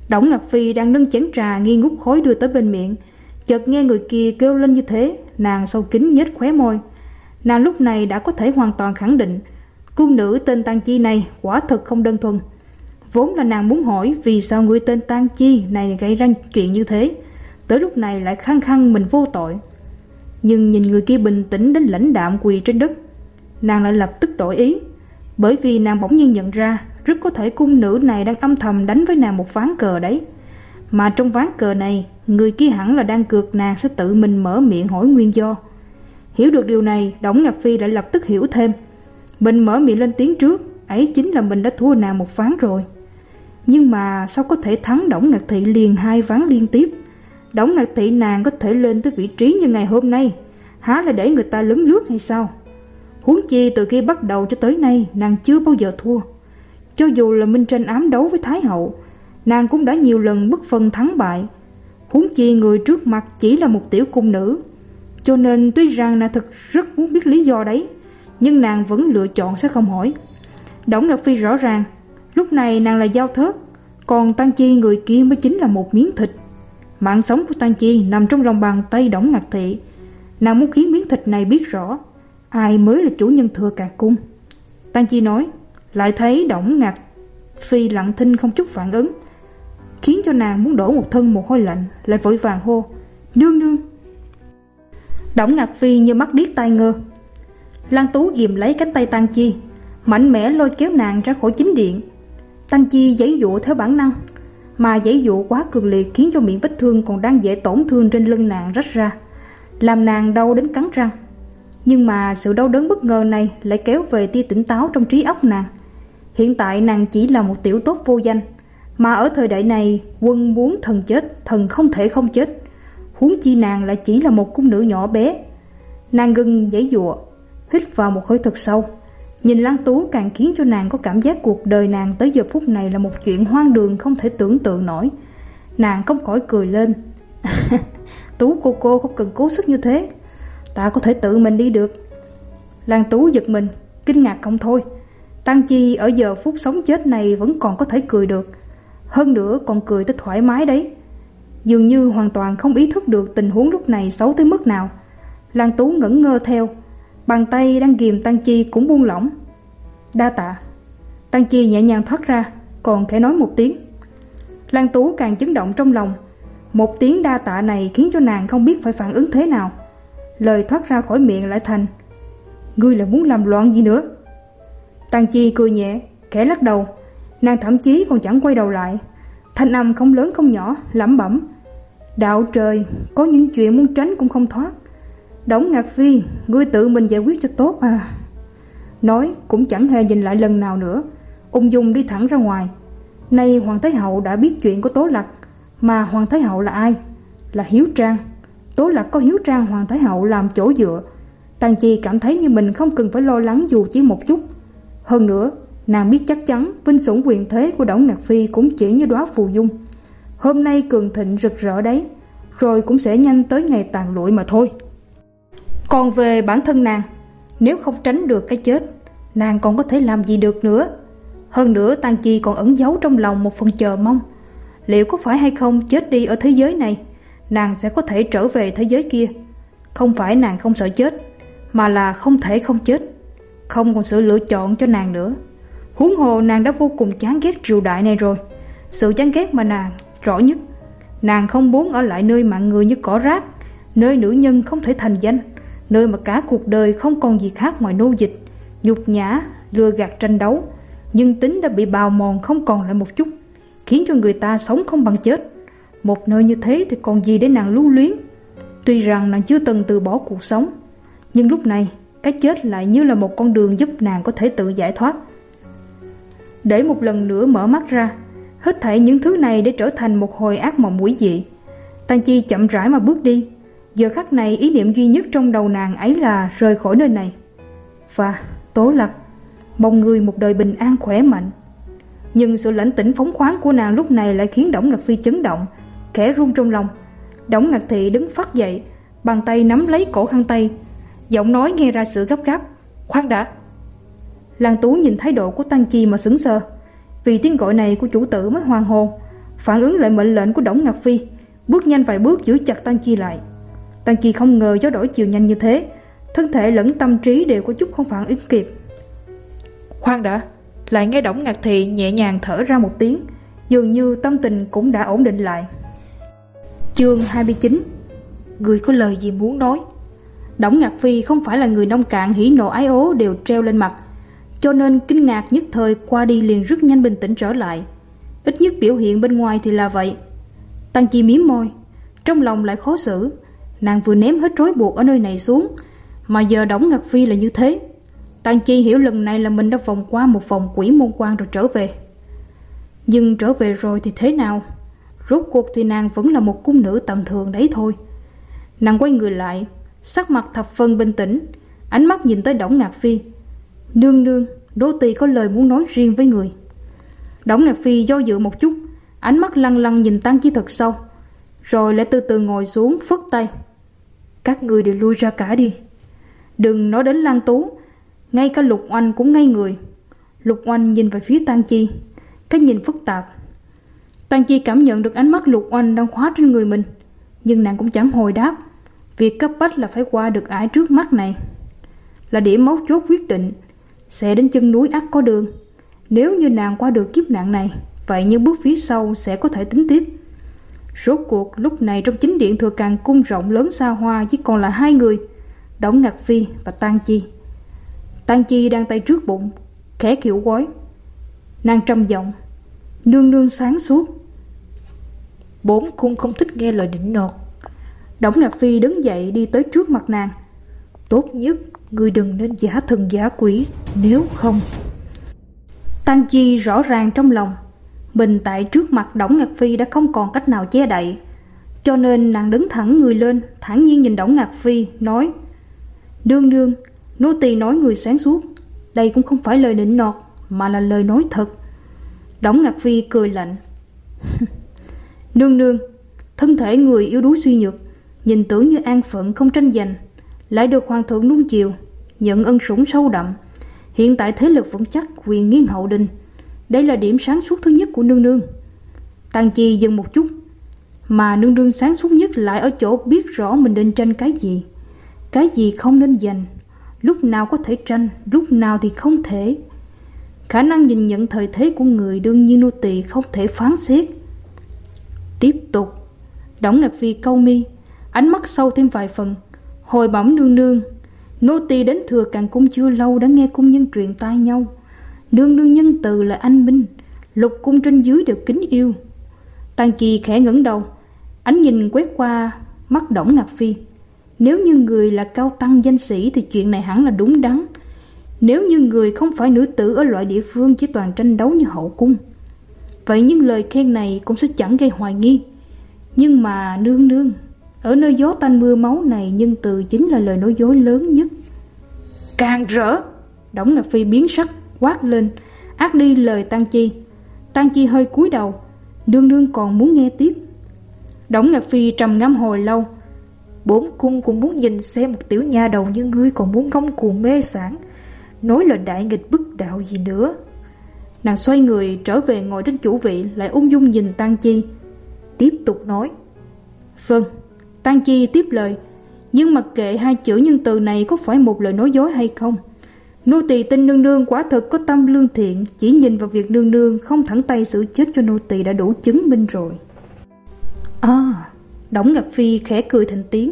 Đổng Ngạc Phi đang nâng chén trà nghi ngút khói đưa tới bên miệng, chợt nghe người kia kêu lên như thế, nàng sâu kín nhếch khóe môi. Nàng lúc này đã có thể hoàn toàn khẳng định cung nữ tên Tang Chi này quả thực không đơn thuần. Vốn là nàng muốn hỏi vì sao người tên Tang Chi này gây ra chuyện như thế, tới lúc này lại khăng khăng mình vô tội. Nhưng nhìn người kia bình tĩnh đến lãnh đạm quỳ trên đất, nàng lại lập tức đổi ý, bởi vì nàng bỗng nhiên nhận ra rất có thể cung nữ này đang âm thầm đánh với nàng một ván cờ đấy. Mà trong ván cờ này, người kia hẳn là đang cược nàng sẽ tự mình mở miệng hỏi nguyên do. Hiểu được điều này, Đổng Ngạc Phi lại lập tức hiểu thêm. Mình mở miệng lên tiếng trước, ấy chính là mình đã thua nàng một ván rồi. Nhưng mà sao có thể thắng Đổng Ngạc Thị liền hai ván liên tiếp? Đổng Ngạc Thị nàng có thể lên tới vị trí như ngày hôm nay, há là để người ta lấn lướt hay sao? Huống chi từ khi bắt đầu cho tới nay, nàng chưa bao giờ thua. Cho dù là minh tranh ám đấu với Thái hậu, nàng cũng đã nhiều lần bất phân thắng bại. Huống chi người trước mặt chỉ là một tiểu cung nữ. Cho nên tuy rằng nàng thật rất muốn biết lý do đấy, nhưng nàng vẫn lựa chọn sẽ không hỏi. Đổng Ngạc Phi rõ ràng lúc này nàng là dao thớt, còn Tang Chi người kia mới chính là một miếng thịt. Mạng sống của Tang Chi nằm trong lòng bàn tay Đổng Ngạc Thị. Nàng muốn khiến miếng thịt này biết rõ ai mới là chủ nhân thừa cả cung. Tang Chi nói, lại thấy Đổng Ngạc Phi lặng thinh không chút phản ứng, khiến cho nàng muốn đổ một thân mồ hôi lạnh, lại vội vàng hô, nương nương. Đổng Ngạc Phi như mắt điếc tai ngơ. Lan Tú ghìm lấy cánh tay Tang Chi, mạnh mẽ lôi kéo nàng ra khỏi chính điện. Tang Chi giãy dụa theo bản năng, mà giãy dụa quá cường liệt khiến cho miệng vết thương còn đang dễ tổn thương trên lưng nàng rách ra, làm nàng đau đến cắn răng. Nhưng mà sự đau đớn bất ngờ này lại kéo về tia tỉnh táo trong trí óc nàng. Hiện tại nàng chỉ là một tiểu tốt vô danh, mà ở thời đại này quân muốn thần chết, thần không thể không chết. Huống chi nàng lại chỉ là một cung nữ nhỏ bé. Nàng ngừng giãy giụa, hít vào một hơi thật sâu. Nhìn Lan Tú càng khiến cho nàng có cảm giác cuộc đời nàng tới giờ phút này là một chuyện hoang đường không thể tưởng tượng nổi. Nàng không khỏi cười lên. Tú cô cô không cần cố sức như thế, ta có thể tự mình đi được. Lan Tú giật mình, kinh ngạc không thôi. Tang Chi ở giờ phút sống chết này vẫn còn có thể cười được, hơn nữa còn cười tới thoải mái đấy. Dường như hoàn toàn không ý thức được tình huống lúc này xấu tới mức nào. Lan Tú ngẩn ngơ theo, bàn tay đang ghìm Tang Chi cũng buông lỏng. Đa tạ. Tang Chi nhẹ nhàng thoát ra, còn khẽ nói một tiếng. Lan Tú càng chấn động trong lòng. Một tiếng đa tạ này khiến cho nàng không biết phải phản ứng thế nào. Lời thoát ra khỏi miệng lại thành, ngươi là muốn làm loạn gì nữa? Tang Chi cười nhẹ, khẽ lắc đầu. Nàng thậm chí còn chẳng quay đầu lại. Thanh âm không lớn không nhỏ, lẩm bẩm, đạo trời, có những chuyện muốn tránh cũng không thoát. Đổng Ngạc Phi, ngươi tự mình giải quyết cho tốt à. Nói cũng chẳng hề nhìn lại lần nào nữa, ung dung đi thẳng ra ngoài. Nay Hoàng Thái Hậu đã biết chuyện của Tố Lặc. Mà Hoàng Thái Hậu là ai? Là Hiếu Trang. Tố Lặc có Hiếu Trang Hoàng Thái Hậu làm chỗ dựa, Tang Chi cảm thấy như mình không cần phải lo lắng dù chỉ một chút. Hơn nữa, nàng biết chắc chắn vinh sủng quyền thế của Đổng Ngạc Phi cũng chỉ như đóa phù dung, hôm nay cường thịnh rực rỡ đấy, rồi cũng sẽ nhanh tới ngày tàn lụi mà thôi. Còn về bản thân nàng, nếu không tránh được cái chết, nàng còn có thể làm gì được nữa. Hơn nữa Tang Chi còn ẩn giấu trong lòng một phần chờ mong. Liệu có phải hay không chết đi ở thế giới này, nàng sẽ có thể trở về thế giới kia. Không phải nàng không sợ chết, mà là không thể không chết, không còn sự lựa chọn cho nàng nữa. Huống hồ nàng đã vô cùng chán ghét triều đại này rồi. Sự chán ghét mà nàng rõ nhất, nàng không muốn ở lại nơi mạng người như cỏ rác, nơi nữ nhân không thể thành danh, nơi mà cả cuộc đời không còn gì khác ngoài nô dịch, nhục nhã, lừa gạt tranh đấu. Nhưng tính đã bị bào mòn không còn lại một chút, khiến cho người ta sống không bằng chết. Một nơi như thế thì còn gì để nàng lưu luyến. Tuy rằng nàng chưa từng từ bỏ cuộc sống, nhưng lúc này cái chết lại như là một con đường giúp nàng có thể tự giải thoát. Để một lần nữa mở mắt ra, hết thảy những thứ này để trở thành một hồi ác mộng quỷ dị. Tang Chi chậm rãi mà bước đi. Giờ khắc này ý niệm duy nhất trong đầu nàng ấy là rời khỏi nơi này. Và Tố Lặc, mong người một đời bình an khỏe mạnh. Nhưng sự lãnh tĩnh phóng khoáng của nàng lúc này lại khiến Đổng Ngạc Phi chấn động, khẽ run trong lòng. Đổng Ngạc Thị đứng phắt dậy, bàn tay nắm lấy cổ khăn tay, giọng nói nghe ra sự gấp gáp. Khoan đã. Lan Tú nhìn thái độ của Tang Chi mà sững sờ. Vì tiếng gọi này của chủ tử mới hoàn hồn, phản ứng lại mệnh lệnh của Đổng Ngạc Phi, bước nhanh vài bước giữ chặt Tang Chi lại. Tang Chi không ngờ gió đổi chiều nhanh như thế, thân thể lẫn tâm trí đều có chút không phản ứng kịp. Khoan đã, lại nghe Đổng Ngạc Thị nhẹ nhàng thở ra một tiếng, dường như tâm tình cũng đã ổn định lại. Chương hai mươi chín. Người có lời gì muốn nói? Đổng Ngạc Phi không phải là người nông cạn hỉ nộ ái ố đều treo lên mặt, cho nên kinh ngạc nhất thời qua đi liền rất nhanh bình tĩnh trở lại. Ít nhất biểu hiện bên ngoài thì là vậy. Tang Chi mím môi, trong lòng lại khó xử. Nàng vừa ném hết rối buộc ở nơi này xuống, mà giờ Đổng Ngạc Phi là như thế. Tang Chi hiểu lần này là mình đã vòng qua một vòng quỷ môn quan rồi trở về. Nhưng trở về rồi thì thế nào? Rốt cuộc thì nàng vẫn là một cung nữ tầm thường đấy thôi. Nàng quay người lại, sắc mặt thập phần bình tĩnh, ánh mắt nhìn tới Đổng Ngạc Phi. Nương nương, nô tỳ có lời muốn nói riêng với người. Đổng Ngạc Phi do dự một chút, ánh mắt lăng lăng nhìn Tang Chi thật sâu, rồi lại từ từ ngồi xuống phất tay. Các người đều lui ra cả đi. Đừng nói đến Lan Tú, ngay cả Lục Oanh cũng ngây người. Lục Oanh nhìn về phía Tang Chi, cái nhìn phức tạp. Tang Chi cảm nhận được ánh mắt Lục Oanh đang khóa trên người mình, nhưng nàng cũng chẳng hồi đáp. Việc cấp bách là phải qua được ải trước mắt này, là điểm mấu chốt quyết định, sẽ đến chân núi ắt có đường. Nếu như nàng qua được kiếp nạn này, vậy những bước phía sau sẽ có thể tính tiếp. Rốt cuộc lúc này trong chính điện Thừa Càn cung rộng lớn xa hoa chỉ còn là hai người, Đổng Ngạc Phi và Tang Chi. Tang Chi đang tay trước bụng, khẽ kiểu gói. Nàng trầm giọng, nương nương sáng suốt. Bổn cung không thích nghe lời nịnh nọt. Đổng Ngạc Phi đứng dậy đi tới trước mặt nàng. Tốt nhất người đừng nên giả thần giả quỷ, nếu không. Tang Chi rõ ràng trong lòng mình tại trước mặt Đổng Ngạc Phi đã không còn cách nào che đậy, cho nên nàng đứng thẳng người lên, thản nhiên nhìn Đổng Ngạc Phi nói, nương nương, nô tỳ nói người sáng suốt, đây cũng không phải lời nịnh nọt, mà là lời nói thật. Đổng Ngạc Phi cười lạnh. Nương nương, thân thể người yếu đuối suy nhược, nhìn tưởng như an phận không tranh giành, lại được hoàng thượng nuông chiều, nhận ân sủng sâu đậm, hiện tại thế lực vững chắc, quyền nghiêng hậu đình. Đây là điểm sáng suốt thứ nhất của nương nương. Tang Chi dừng một chút, mà nương nương sáng suốt nhất lại ở chỗ biết rõ mình nên tranh cái gì, cái gì không nên giành, lúc nào có thể tranh, lúc nào thì không thể. Khả năng nhìn nhận thời thế của người đương nhiên nô tỳ không thể phán xét. Tiếp tục. Đổng Ngạc Phi câu mi, ánh mắt sâu thêm vài phần, hồi bẩm nương nương, nô tỳ đến Thừa Càn cung chưa lâu đã nghe cung nhân truyền tai nhau, nương nương nhân từ là anh minh, lục cung trên dưới đều kính yêu. Tang Chi khẽ ngẩng đầu, ánh nhìn quét qua mắt Đổng Ngạc Phi. Nếu như người là cao tăng danh sĩ thì chuyện này hẳn là đúng đắn. Nếu như người không phải nữ tử ở loại địa phương chỉ toàn tranh đấu như hậu cung, vậy những lời khen này cũng sẽ chẳng gây hoài nghi. Nhưng mà nương nương, ở nơi gió tanh mưa máu này, nhân từ chính là lời nói dối lớn nhất. Càng rỡ! Đổng Ngạc Phi biến sắc, quát lên, át đi lời Tang Chi. Tang Chi hơi cúi đầu, nương nương còn muốn nghe tiếp. Đổng Ngạc Phi trầm ngâm hồi lâu. Bổn cung cũng muốn nhìn xem một tiểu nha đầu như ngươi còn muốn ngông cuồng mê sản, nói là đại nghịch bức đạo gì nữa. Nàng xoay người trở về ngồi trên chủ vị, lại ung dung nhìn Tang Chi, tiếp tục nói. Vâng. Tang Chi tiếp lời, nhưng mặc kệ hai chữ nhân từ này có phải một lời nói dối hay không, nô tỳ tin nương nương quả thực có tâm lương thiện, chỉ nhìn vào việc nương nương không thẳng tay xử chết cho nô tỳ đã đủ chứng minh rồi. À, Đổng Ngạc Phi khẽ cười thành tiếng.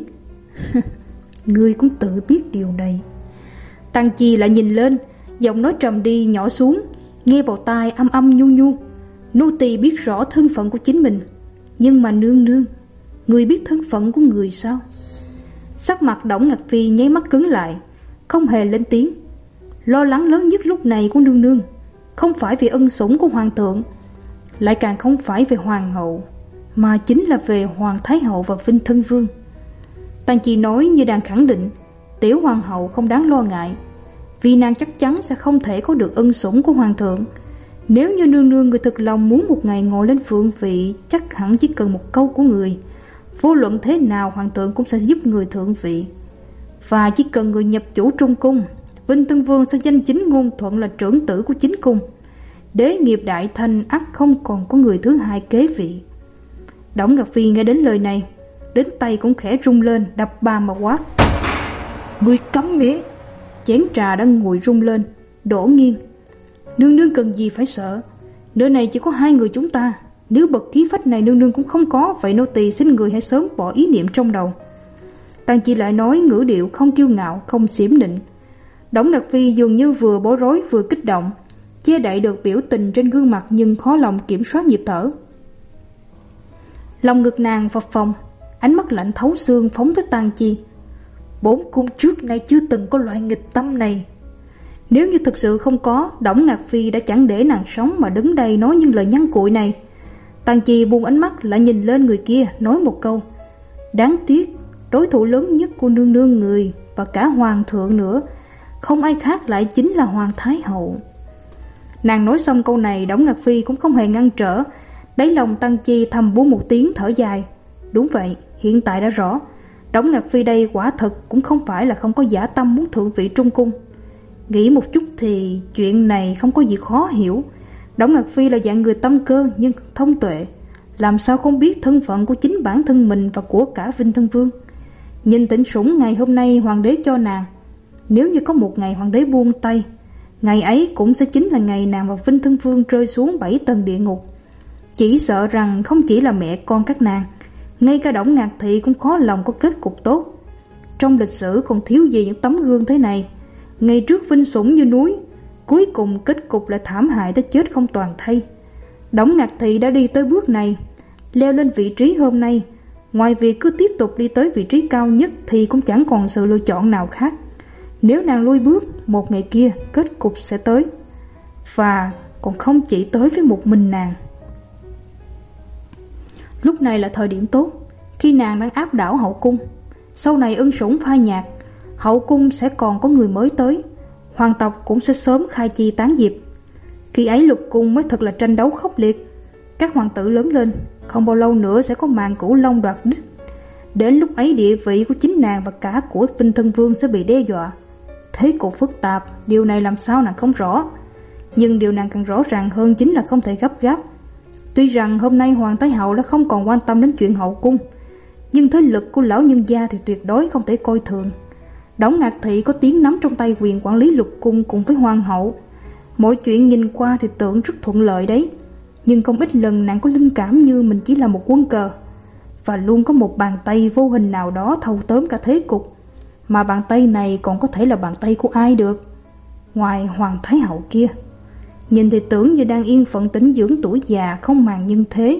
Ngươi cũng tự biết điều này. Tang Chi lại nhìn lên, giọng nói trầm đi nhỏ xuống, nghe vào tai âm âm nhu nhu. Nô tỳ biết rõ thân phận của chính mình, nhưng mà nương nương, người biết thân phận của người sao? Sắc mặt Đổng Ngạc Phi nháy mắt cứng lại, không hề lên tiếng. Lo lắng lớn nhất lúc này của nương nương không phải vì ân sủng của hoàng thượng, lại càng không phải về hoàng hậu, mà chính là về hoàng thái hậu và Vinh Thân Vương. Tang Chi nói như đang khẳng định tiểu hoàng hậu không đáng lo ngại, vì nàng chắc chắn sẽ không thể có được ân sủng của hoàng thượng. Nếu như nương nương người thực lòng muốn một ngày ngồi lên phượng vị, chắc hẳn chỉ cần một câu của người, vô luận thế nào hoàng thượng cũng sẽ giúp người thượng vị. Và chỉ cần người nhập chủ trung cung, Vinh Tân Vương sẽ danh chính ngôn thuận là trưởng tử của chính cung. đế nghiệp đại thanh ắt không còn có người thứ hai kế vị. Đổng Ngạc Phi nghe đến lời này, đến tay cũng khẽ rung lên, đập bàn mà quát: "Ngươi cấm miệng!" Chén trà đang nguội rung lên, đổ nghiêng. "Nương nương cần gì phải sợ? Nơi này chỉ có hai người chúng ta. Nếu bậc khí phách này nương nương cũng không có, vậy nô tỳ xin người hãy sớm bỏ ý niệm trong đầu." Tang Chi lại nói ngữ điệu không kiêu ngạo, không xiểm nịnh. Đổng Ngạc Phi dường như vừa bối rối vừa kích động, che đậy được biểu tình trên gương mặt nhưng khó lòng kiểm soát nhịp thở. Lòng ngực nàng phập phồng, ánh mắt lạnh thấu xương phóng tới Tang Chi. Bốn cung trước nay chưa từng có loại nghịch tâm này. Nếu như thực sự không có, Đổng Ngạc Phi đã chẳng để nàng sống mà đứng đây nói những lời nhăn cuội này. Tang Chi buông ánh mắt lại nhìn lên người kia, nói một câu: "Đáng tiếc, đối thủ lớn nhất của nương nương người và cả hoàng thượng nữa, không ai khác lại chính là Hoàng Thái Hậu." Nàng nói xong câu này, Đổng Ngạc Phi cũng không hề ngăn trở. Đáy lòng Tang Chi thầm buông một tiếng thở dài. Đúng vậy, hiện tại đã rõ, Đổng Ngạc Phi đây quả thật cũng không phải là không có dã tâm muốn thượng vị Trung Cung. Nghĩ một chút thì chuyện này không có gì khó hiểu. Đổng Ngạc Phi là dạng người tâm cơ nhưng thông tuệ, làm sao không biết thân phận của chính bản thân mình và của cả Vinh Thân Vương. Nhìn Tịnh Sủng ngày hôm nay hoàng đế cho nàng, nếu như có một ngày hoàng đế buông tay, ngày ấy cũng sẽ chính là ngày nàng và Vinh Thân Vương rơi xuống bảy tầng địa ngục. Chỉ sợ rằng không chỉ là mẹ con các nàng, ngay cả Đổng Ngạc Thị cũng khó lòng có kết cục tốt. Trong lịch sử còn thiếu gì những tấm gương thế này. Ngày trước vinh sủng như núi, cuối cùng kết cục lại thảm hại tới chết không toàn thây. Đổng Ngạc Thị đã đi tới bước này, leo lên vị trí hôm nay, ngoài việc cứ tiếp tục đi tới vị trí cao nhất thì cũng chẳng còn sự lựa chọn nào khác. Nếu nàng lui bước, một ngày kia kết cục sẽ tới, và còn không chỉ tới với một mình nàng. Lúc này là thời điểm tốt, khi nàng đang áp đảo hậu cung. Sau này ân sủng phai nhạt, hậu cung sẽ còn có người mới tới, hoàng tộc cũng sẽ sớm khai chi tán diệp. Khi ấy lục cung mới thật là tranh đấu khốc liệt. Các hoàng tử lớn lên, không bao lâu nữa sẽ có màn Cửu Long đoạt đích. Đến lúc ấy địa vị của chính nàng và cả của Vinh Thân Vương sẽ bị đe dọa. Thế cục phức tạp, điều này làm sao nàng không rõ. Nhưng điều nàng càng rõ ràng hơn chính là không thể gấp gáp. Tuy rằng hôm nay Hoàng Thái Hậu đã không còn quan tâm đến chuyện hậu cung, nhưng thế lực của lão nhân gia thì tuyệt đối không thể coi thường. Đổng Ngạc Thị có tiếng nắm trong tay quyền quản lý lục cung cùng với hoàng hậu. Mọi chuyện nhìn qua thì tưởng rất thuận lợi đấy, nhưng không ít lần nàng có linh cảm như mình chỉ là một quân cờ, và luôn có một bàn tay vô hình nào đó thâu tóm cả thế cục. Mà bàn tay này còn có thể là bàn tay của ai được, ngoài Hoàng Thái Hậu kia. Nhìn thì tưởng như đang yên phận tĩnh dưỡng tuổi già, không màng nhân thế.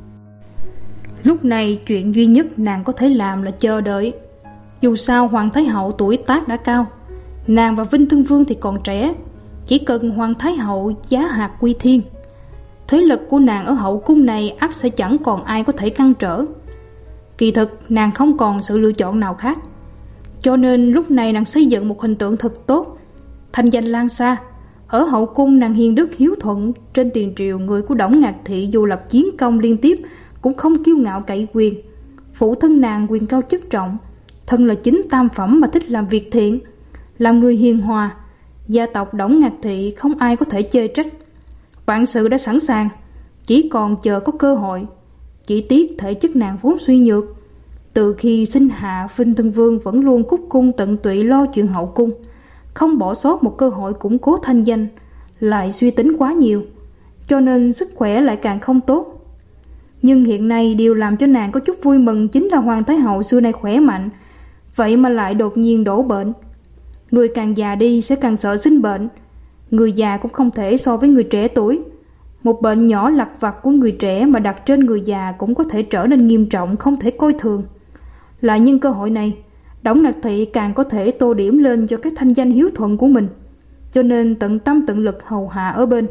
Lúc này chuyện duy nhất nàng có thể làm là chờ đợi. Dù sao Hoàng Thái Hậu tuổi tác đã cao, nàng và Vinh Thân Vương thì còn trẻ. Chỉ cần Hoàng Thái Hậu giá hạt quy thiên, thế lực của nàng ở hậu cung này ắt sẽ chẳng còn ai có thể ngăn trở. Kỳ thực nàng không còn sự lựa chọn nào khác, cho nên lúc này nàng xây dựng một hình tượng thật tốt, thanh danh lan xa. Ở hậu cung nàng hiền đức hiếu thuận, trên tiền triều người của Đổng Ngạc Thị dù lập chiến công liên tiếp cũng không kiêu ngạo cậy quyền. Phụ thân nàng quyền cao chức trọng, thân là chính tam phẩm mà thích làm việc thiện, làm người hiền hòa. Gia tộc Đổng Ngạc Thị không ai có thể chê trách. Vạn sự đã sẵn sàng, chỉ còn chờ có cơ hội. Chỉ tiếc thể chất nàng vốn suy nhược. Từ khi sinh hạ, Vinh Thân Vương vẫn luôn cúc cung tận tụy lo chuyện hậu cung, không bỏ sót một cơ hội củng cố thanh danh, lại suy tính quá nhiều, cho nên sức khỏe lại càng không tốt. Nhưng hiện nay điều làm cho nàng có chút vui mừng chính là Hoàng Thái Hậu xưa nay khỏe mạnh, vậy mà lại đột nhiên đổ bệnh. Người càng già đi sẽ càng sợ sinh bệnh. Người già cũng không thể so với người trẻ tuổi. Một bệnh nhỏ lặt vặt của người trẻ mà đặt trên người già cũng có thể trở nên nghiêm trọng, không thể coi thường. Lại nhân cơ hội này, Đổng Ngạc Thị càng có thể tô điểm lên cho cái thanh danh hiếu thuận của mình, cho nên tận tâm tận lực hầu hạ ở bên.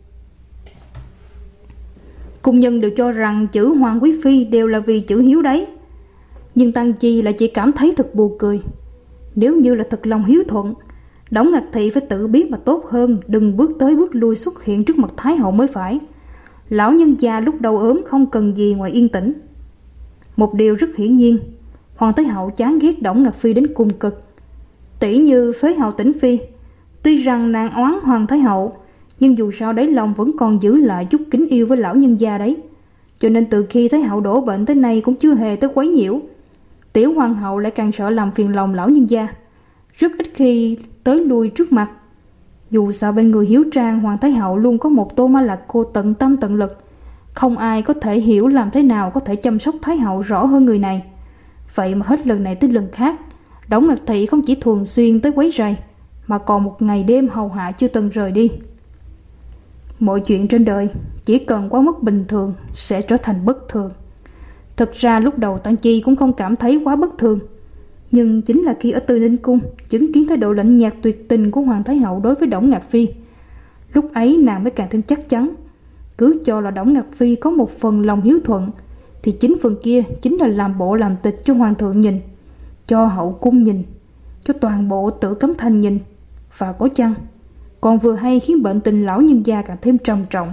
Cung nhân đều cho rằng chữ Hoàng Quý Phi đều là vì chữ hiếu đấy, nhưng Tang Chi lại chỉ cảm thấy thật buồn cười. Nếu như là thật lòng hiếu thuận, Đổng Ngạc Thị phải tự biết mà tốt hơn, đừng bước tới bước lui xuất hiện trước mặt Thái Hậu mới phải. Lão nhân già lúc đầu ốm không cần gì ngoài yên tĩnh. Một điều rất hiển nhiên, Hoàng Thái Hậu chán ghét Đổng Ngạc Phi đến cùng cực. Tỷ như Phế Hậu Tĩnh Phi, tuy rằng nàng oán Hoàng Thái Hậu, Nhưng dù sao đáy lòng vẫn còn giữ lại chút kính yêu với lão nhân gia đấy. Cho nên từ khi Thái hậu đổ bệnh tới nay cũng chưa hề tới quấy nhiễu. Tiểu hoàng hậu lại càng sợ làm phiền lòng lão nhân gia, rất ít khi tới lui trước mặt. Dù sao bên người hiếu trang, Hoàng Thái hậu luôn có một Tô Ma Lạc Cô tận tâm tận lực. Không ai có thể hiểu làm thế nào có thể chăm sóc Thái hậu rõ hơn người này. Vậy mà hết lần này tới lần khác, Đổng Ngạc Thị không chỉ thường xuyên tới quấy rầy, mà còn một ngày đêm hầu hạ chưa từng rời đi. Mọi chuyện trên đời chỉ cần quá mức bình thường sẽ trở thành bất thường. Thực ra lúc đầu Tang Chi cũng không cảm thấy quá bất thường, nhưng chính là khi ở Từ Ninh Cung chứng kiến thái độ lạnh nhạt tuyệt tình của Hoàng Thái hậu đối với Đổng Ngạc Phi, lúc ấy nàng mới càng thêm chắc chắn. Cứ cho là Đổng Ngạc Phi có một phần lòng hiếu thuận, thì chính phần kia chính là làm bộ làm tịch cho hoàng thượng nhìn, cho hậu cung nhìn, cho toàn bộ Tử Cấm Thành nhìn, và có chăng còn vừa hay khiến bệnh tình lão nhân gia càng thêm trầm trọng.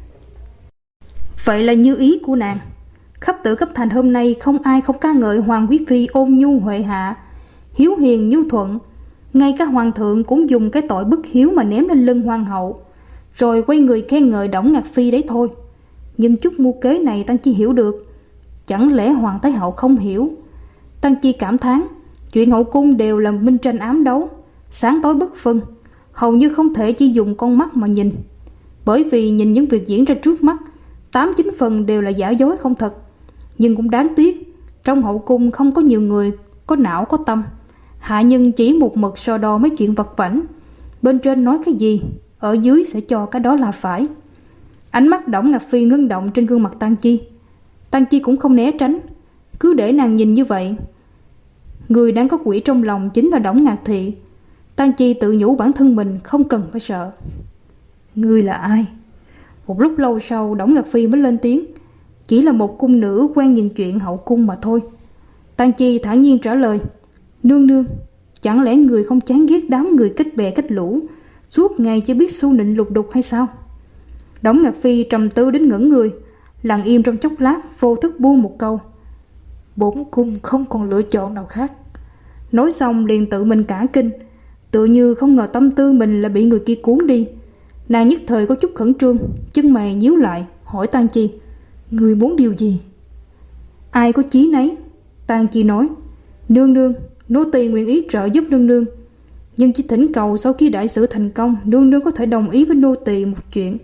Vậy là như ý của nàng. Khắp Tử Cấm Thành hôm nay không ai không ca ngợi Hoàng quý phi ôn nhu huệ hạ, hiếu hiền nhu thuận. Ngay cả hoàng thượng cũng dùng cái tội bất hiếu mà ném lên lưng hoàng hậu, rồi quay người khen ngợi Đổng Ngạc Phi đấy thôi. Nhưng chút mưu kế này Tang Chi hiểu được. Chẳng lẽ Hoàng Thái hậu không hiểu? Tang Chi cảm thán, chuyện hậu cung đều là minh tranh ám đấu, sáng tối bất phân, hầu như không thể chỉ dùng con mắt mà nhìn. Bởi vì nhìn những việc diễn ra trước mắt, tám chín phần đều là giả dối không thật. Nhưng cũng đáng tiếc, trong hậu cung không có nhiều người có não có tâm. Hạ nhân chỉ một mực so đo mấy chuyện vặt vãnh, bên trên nói cái gì, ở dưới sẽ cho cái đó là phải. Ánh mắt Đổng Ngạc Phi ngưng động trên gương mặt Tang Chi. Tang Chi cũng không né tránh, cứ để nàng nhìn như vậy. Người đang có quỷ trong lòng chính là Đổng Ngạc Thị. Tang Chi tự nhủ bản thân mình không cần phải sợ. Ngươi là ai? Một lúc lâu sau Đổng Ngạc Phi mới lên tiếng. Chỉ là một cung nữ quen nhìn chuyện hậu cung mà thôi. Tang Chi thản nhiên trả lời. Nương nương, chẳng lẽ người không chán ghét đám người kết bè kết lũ, suốt ngày chỉ biết xu nịnh lục đục hay sao? Đổng Ngạc Phi trầm tư đến ngẩn người, lặng im trong chốc lát, vô thức buông một câu. Bổn cung không còn lựa chọn nào khác. Nói xong liền tự mình cả kinh, tự như không ngờ tâm tư mình là bị người kia cuốn đi. Nàng nhất thời có chút khẩn trương, chân mày nhíu lại, hỏi Tang Chi. Người muốn điều gì? Ai có chí nấy. Tang Chi nói. Nương nương, nô tỳ nguyện ý trợ giúp nương nương, nhưng chỉ thỉnh cầu sau khi đại sự thành công, nương nương có thể đồng ý với nô tỳ một chuyện.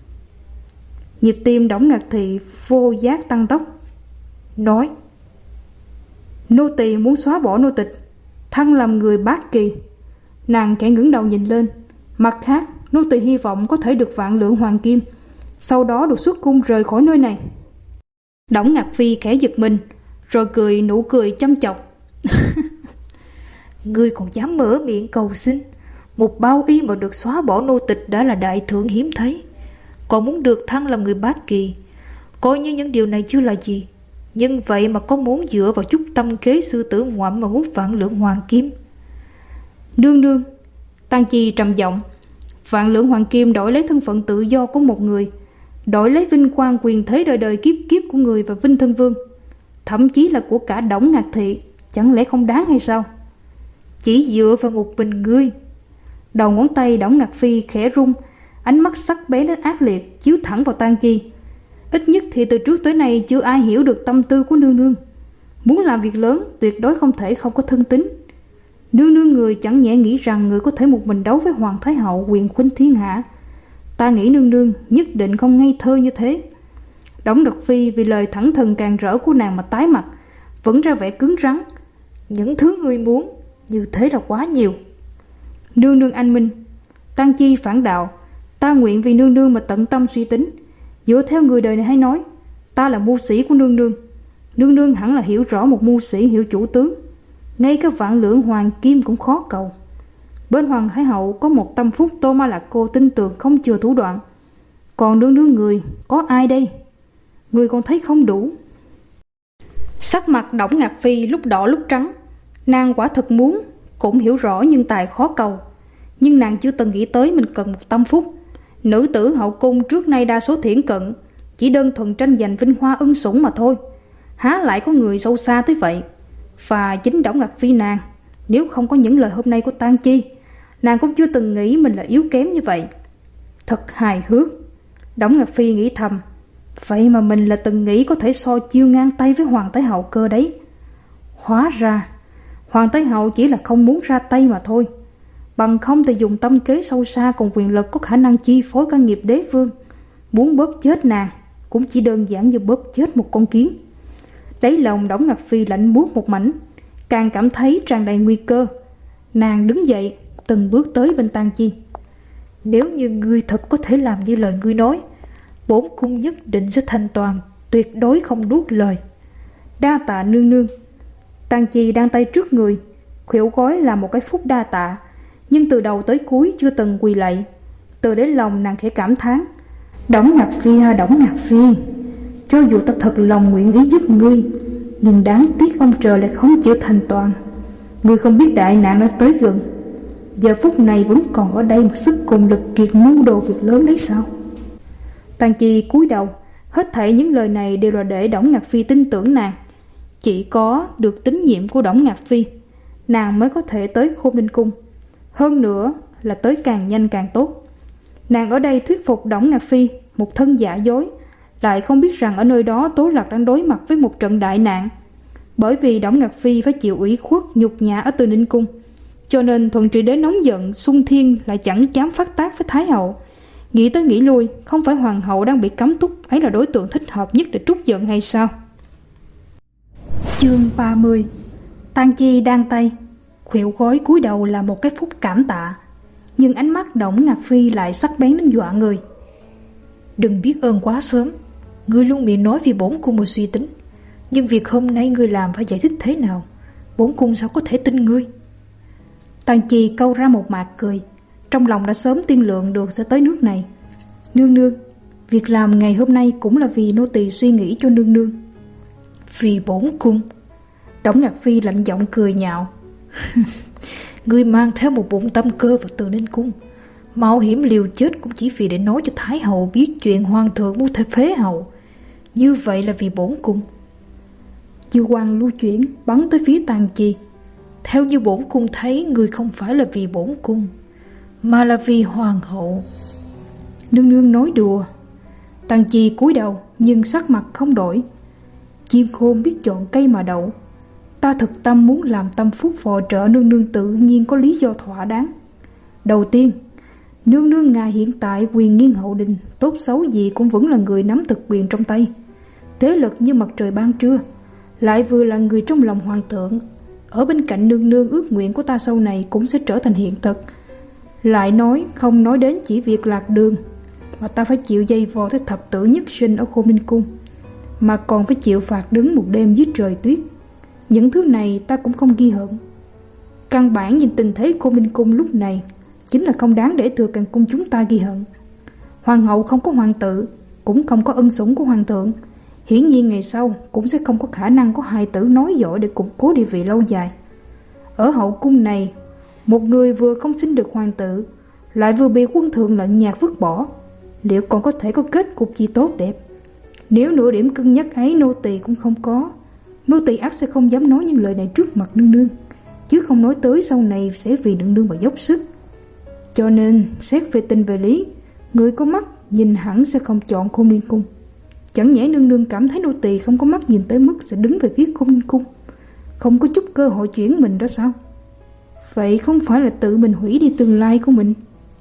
Nhịp tim Đổng Ngạc Thị vô giác tăng tốc. Nói. Nô tỳ muốn xóa bỏ nô tịch, thăng làm người bát kỳ. Nàng khẽ ngẩng đầu nhìn lên. Mặt khác, nô tỳ hy vọng có thể được vạn lượng hoàng kim, sau đó được xuất cung rời khỏi nơi này. Đổng Ngạc Phi khẽ giật mình, rồi cười nụ cười châm chọc. Ngươi còn dám mở miệng cầu xin? Một bao y mà được xóa bỏ nô tịch đã là đại thượng hiếm thấy, còn muốn được thăng làm người bát kỳ. Coi như những điều này chưa là gì, nhưng vậy mà có muốn dựa vào chút tâm kế sư tử ngoạm mà hút vạn lượng hoàng kim? Nương nương, Tang Chi trầm giọng, vạn lượng hoàng kim đổi lấy thân phận tự do của một người, đổi lấy vinh quang quyền thế đời đời kiếp kiếp của người và Vinh Thân Vương, thậm chí là của cả Đổng Ngạc Thị, chẳng lẽ không đáng hay sao? Chỉ dựa vào một mình ngươi. Đầu ngón tay Đổng Ngạc Phi khẽ rung, ánh mắt sắc bén đến ác liệt chiếu thẳng vào Tang Chi. Ít nhất thì từ trước tới nay chưa ai hiểu được tâm tư của nương nương. Muốn làm việc lớn tuyệt đối không thể không có thân tín. Nương nương người chẳng nhẽ nghĩ rằng người có thể một mình đấu với Hoàng Thái hậu quyền khuynh thiên hạ. Ta nghĩ nương nương nhất định không ngây thơ như thế. Đổng Ngạc Phi vì lời thẳng thừng càng rỡ của nàng mà tái mặt, vẫn ra vẻ cứng rắn. Những thứ ngươi muốn như thế là quá nhiều. Nương nương anh minh. Tang Chi phản đạo. Ta nguyện vì nương nương mà tận tâm suy tính. Dựa theo người đời này hay nói, ta là mưu sĩ của nương nương. Nương nương hẳn là hiểu rõ một mưu sĩ hiểu chủ tướng. Ngay cả vạn lượng hoàng kim cũng khó cầu. Bên Hoàng Thái hậu có một tâm phúc Tô Ma Lạc Cô tin tưởng không chừa thủ đoạn. Còn nương nương người có ai đây? Người còn thấy không đủ. Sắc mặt Đổng Ngạc Phi lúc đỏ lúc trắng. Nàng quả thật muốn, cũng hiểu rõ nhân tài khó cầu, nhưng nàng chưa từng nghĩ tới mình cần một tâm phúc. Nữ tử hậu cung trước nay đa số thiển cận, chỉ đơn thuần tranh giành vinh hoa ân sủng mà thôi, há lại có người sâu xa tới vậy. Và chính Đổng Ngạc Phi nàng, nếu không có những lời hôm nay của Tang Chi, nàng cũng chưa từng nghĩ mình là yếu kém như vậy. Thật hài hước. Đổng Ngạc Phi nghĩ thầm, vậy mà mình là từng nghĩ có thể so chiêu ngang tay với Hoàng Thái Hậu cơ đấy. Hóa ra Hoàng Thái Hậu chỉ là không muốn ra tay mà thôi. Bằng không thì dùng tâm kế sâu xa cùng quyền lực có khả năng chi phối cả nghiệp đế vương. Muốn bóp chết nàng cũng chỉ đơn giản như bóp chết một con kiến. Đáy lòng Đổng Ngạc Phi lạnh buốt một mảnh, càng cảm thấy tràn đầy nguy cơ. Nàng đứng dậy, từng bước tới bên Tang Chi. Nếu như ngươi thật có thể làm như lời ngươi nói, bổn cung nhất định sẽ thành toàn, tuyệt đối không nuốt lời. Đa tạ nương nương. Tang Chi đang tay trước người, khuỷu gối làm một cái phúc đa tạ, nhưng từ đầu tới cuối chưa từng quỳ lạy. Từ đáy lòng nàng khẽ cảm thán, Đổng Ngạc Phi ha Đổng Ngạc Phi, cho dù ta thật lòng nguyện ý giúp ngươi, nhưng đáng tiếc ông trời lại không chịu thành toàn. Ngươi không biết đại nạn đã tới gần, giờ phút này vẫn còn ở đây một sức cùng lực kiệt mưu đồ việc lớn đấy sao? Tang Chi cúi đầu, hết thảy những lời này đều là để Đổng Ngạc Phi tin tưởng nàng. Chỉ có được tín nhiệm của Đổng Ngạc Phi, nàng mới có thể tới Khôn Ninh Cung. Hơn nữa là tới càng nhanh càng tốt. Nàng ở đây thuyết phục Đổng Ngạc Phi, một thân giả dối, lại không biết rằng ở nơi đó Tố Lạc đang đối mặt với một trận đại nạn. Bởi vì Đổng Ngạc Phi phải chịu ủy khuất nhục nhã ở Từ Ninh Cung, cho nên Thuận Trị Đế nóng giận xung thiên lại chẳng dám phát tác với Thái Hậu. Nghĩ tới nghĩ lui, không phải Hoàng hậu đang bị cấm túc ấy là đối tượng thích hợp nhất để trút giận hay sao? Chương ba mươi. Tang Chi đang tay, khuỷu gối cúi đầu là một cái phúc cảm tạ, nhưng ánh mắt Đổng Ngạc Phi lại sắc bén đến dọa người. Đừng biết ơn quá sớm. Ngươi luôn miệng nói vì bổn cung mà suy tính, nhưng việc hôm nay ngươi làm phải giải thích thế nào? Bổn cung sao có thể tin ngươi? Tang Chi câu ra một mạc cười, trong lòng đã sớm tiên lượng được sẽ tới nước này. Nương nương, việc làm ngày hôm nay cũng là vì nô tỳ suy nghĩ cho nương nương. Vì bổn cung? Đổng Ngạc Phi lạnh giọng cười nhạo. Ngươi mang theo một bụng tâm cơ vào Từ Ninh Cung, mạo hiểm liều chết cũng chỉ vì để nói cho Thái Hậu biết chuyện hoàng thượng muốn thể phế hậu. Như vậy là vì bổn cung. Dư quang lưu chuyển bắn tới phía Tang Chi. Theo như bổn cung thấy, ngươi không phải là vì bổn cung, mà là vì hoàng hậu. Nương nương nói đùa. Tang Chi cúi đầu nhưng sắc mặt không đổi. Chim khôn biết chọn cây mà đậu. Ta thực tâm muốn làm tâm phúc phò trợ nương nương, tự nhiên có lý do thỏa đáng. Đầu tiên, nương nương ngài hiện tại quyền nghiêng hậu đình, tốt xấu gì cũng vẫn là người nắm thực quyền trong tay, thế lực như mặt trời ban trưa, lại vừa là người trong lòng hoàng thượng. Ở bên cạnh nương nương, ước nguyện của ta sau này cũng sẽ trở thành hiện thực. Lại nói, không nói đến chỉ việc lạc đường, mà ta phải chịu dây vò tới thập tử nhất sinh ở Khôn Ninh Cung, mà còn phải chịu phạt đứng một đêm dưới trời tuyết. Những thứ này ta cũng không ghi hận. Căn bản nhìn tình thế Khôn Ninh Cung lúc này chính là không đáng để Thừa Càng Cung chúng ta ghi hận. Hoàng hậu không có hoàng tử, cũng không có ân sủng của hoàng thượng, hiển nhiên ngày sau cũng sẽ không có khả năng có hài tử nói giỏi để củng cố địa vị lâu dài. Ở hậu cung này, một người vừa không sinh được hoàng tử, lại vừa bị quân thượng lệnh nhạt vứt bỏ, liệu còn có thể có kết cục gì tốt đẹp? Nếu nửa điểm cân nhắc ấy nô tỳ cũng không có, nô tỳ ắt sẽ không dám nói những lời này trước mặt nương nương, chứ không nói tới sau này sẽ vì nương nương mà dốc sức. Cho nên xét về tình về lý, người có mắt nhìn hẳn sẽ không chọn Khôn Ninh Cung. Chẳng nhẽ nương nương cảm thấy nô tỳ không có mắt nhìn tới mức sẽ đứng về phía Khôn Ninh Cung, không có chút cơ hội chuyển mình đó sao? Vậy không phải là tự mình hủy đi tương lai của mình?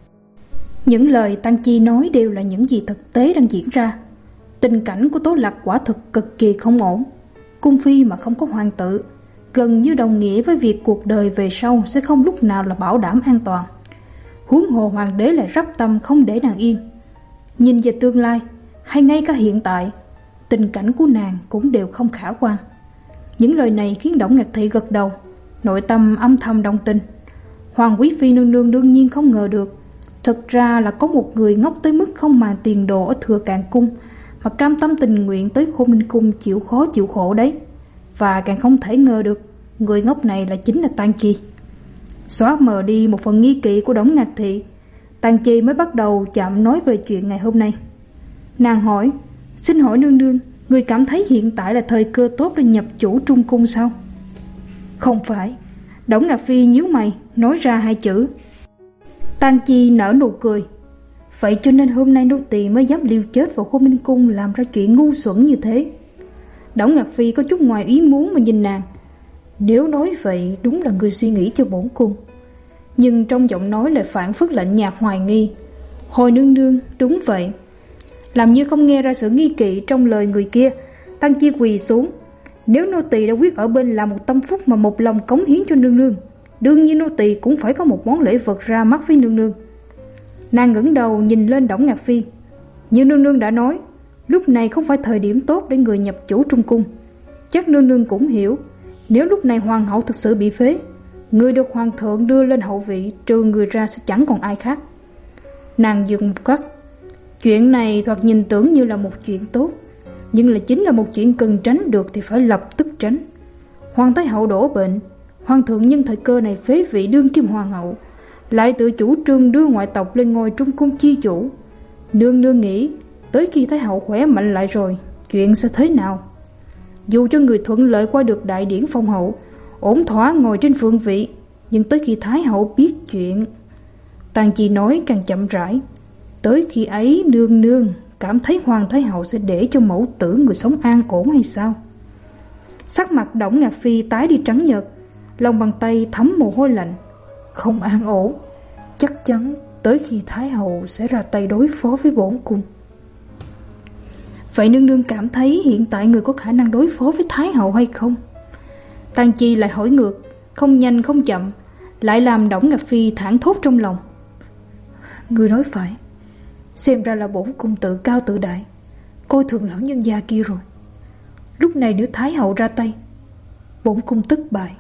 Những lời Tang Chi nói đều là những gì thực tế đang diễn ra. Tình cảnh của Tố Lạc quả thực cực kỳ không ổn. Cung phi mà không có hoàng tử, gần như đồng nghĩa với việc cuộc đời về sau sẽ không lúc nào là bảo đảm an toàn. Huống hồ hoàng đế lại rắp tâm không để nàng yên. Nhìn về tương lai, hay ngay cả hiện tại, tình cảnh của nàng cũng đều không khả quan. Những lời này khiến Đổng Ngạc Thị gật đầu, nội tâm âm thầm đồng tình. Hoàng quý phi nương nương đương nhiên không ngờ được, thực ra là có một người ngốc tới mức không màng tiền đồ ở Thừa Càn Cung mà cam tâm tình nguyện tới Khôn Ninh Cung chịu khó chịu khổ đấy. Và càng không thể ngờ được, người ngốc này là chính là Tang Chi. Xóa mờ đi một phần nghi kỵ của Đổng Ngạc Thị, Tang Chi mới bắt đầu chậm nói về chuyện ngày hôm nay. Nàng hỏi, xin hỏi nương nương, người cảm thấy hiện tại là thời cơ tốt để nhập chủ Trung Cung sao? Không phải. Đổng Ngạc Phi nhíu mày nói ra hai chữ. Tang Chi nở nụ cười. Vậy cho nên hôm nay nô tỳ mới dám liều chết vào Khôn Minh Cung làm ra chuyện ngu xuẩn như thế. Đổng Ngạc Phi có chút ngoài ý muốn mà nhìn nàng. Nếu nói vậy đúng là người suy nghĩ cho bổn cung. Nhưng trong giọng nói lại phản phất lạnh nhạt hoài nghi. Hồi nương nương, đúng vậy. Làm như không nghe ra sự nghi kỵ trong lời người kia, Tăng Chi quỳ xuống. Nếu nô tỳ đã quyết ở bên là một tâm phúc mà một lòng cống hiến cho nương nương, đương nhiên nô tỳ cũng phải có một món lễ vật ra mắt với nương nương. Nàng ngẩng đầu nhìn lên Đổng Ngạc Phi. Như nương nương đã nói, lúc này không phải thời điểm tốt để người nhập chủ Trung Cung. Chắc nương nương cũng hiểu, nếu lúc này hoàng hậu thực sự bị phế, người được hoàng thượng đưa lên hậu vị trừ người ra sẽ chẳng còn ai khác. Nàng dừng một khắc. Chuyện này thoạt nhìn tưởng như là một chuyện tốt, nhưng là chính là một chuyện cần tránh được thì phải lập tức tránh. Hoàng thái hậu đổ bệnh, hoàng thượng nhân thời cơ này phế vị đương kim hoàng hậu, lại tự chủ trương đưa ngoại tộc lên ngôi Trung Cung chi chủ. Nương nương nghĩ, tới khi thái hậu khỏe mạnh lại rồi, chuyện sẽ thế nào? Dù cho người thuận lợi qua được đại điển phong hậu, ổn thỏa ngồi trên phượng vị, nhưng tới khi thái hậu biết chuyện... Tàng Chi nói càng chậm rãi. Tới khi ấy nương nương cảm thấy hoàng thái hậu sẽ để cho mẫu tử người sống an ổn hay sao? Sắc mặt Đổng Ngạc Phi tái đi trắng nhợt, lòng bàn tay thấm mồ hôi lạnh. Không an ổn, chắc chắn tới khi thái hậu sẽ ra tay đối phó với bổn cung. Vậy nương nương cảm thấy hiện tại người có khả năng đối phó với thái hậu hay không? Tàng Chi lại hỏi ngược, không nhanh không chậm, lại làm Đổng Ngạc Phi thảng thốt trong lòng. Người nói phải, xem ra là bổn cung tự cao tự đại, coi thường lão nhân gia kia rồi. Lúc này nếu thái hậu ra tay, bổn cung thất bại.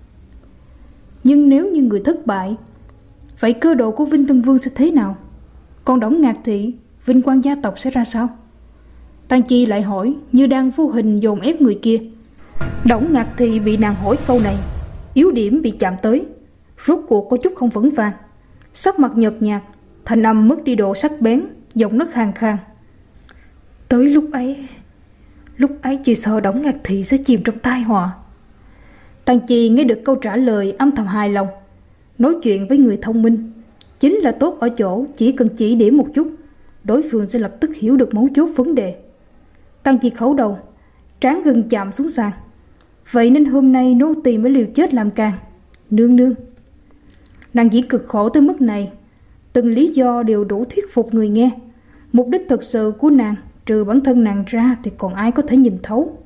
Nhưng nếu như người thất bại, vậy cơ độ của Vinh Tân Vương sẽ thế nào? Còn Đổng Ngạc Thị, vinh quang gia tộc sẽ ra sao? Tang Chi lại hỏi, như đang vô hình dồn ép người kia. Đổng Ngạc Thị bị nàng hỏi câu này, yếu điểm bị chạm tới, rốt cuộc có chút không vững vàng, sắc mặt nhợt nhạt, thanh âm mất đi độ sắc bén, giọng nói khàn khàn. Tới lúc ấy, lúc ấy chỉ sợ Đổng Ngạc Thị sẽ chìm trong tai họa. Tang Chi nghe được câu trả lời âm thầm hài lòng. Nói chuyện với người thông minh chính là tốt ở chỗ chỉ cần chỉ điểm một chút, đối phương sẽ lập tức hiểu được mấu chốt vấn đề. Tang Chi khấu đầu, trán gần chạm xuống sàn. Vậy nên hôm nay nô tỳ mới liều chết làm càng. Nương nương. Nàng chỉ cực khổ tới mức này, từng lý do đều đủ thuyết phục người nghe. Mục đích thực sự của nàng trừ bản thân nàng ra thì còn ai có thể nhìn thấu.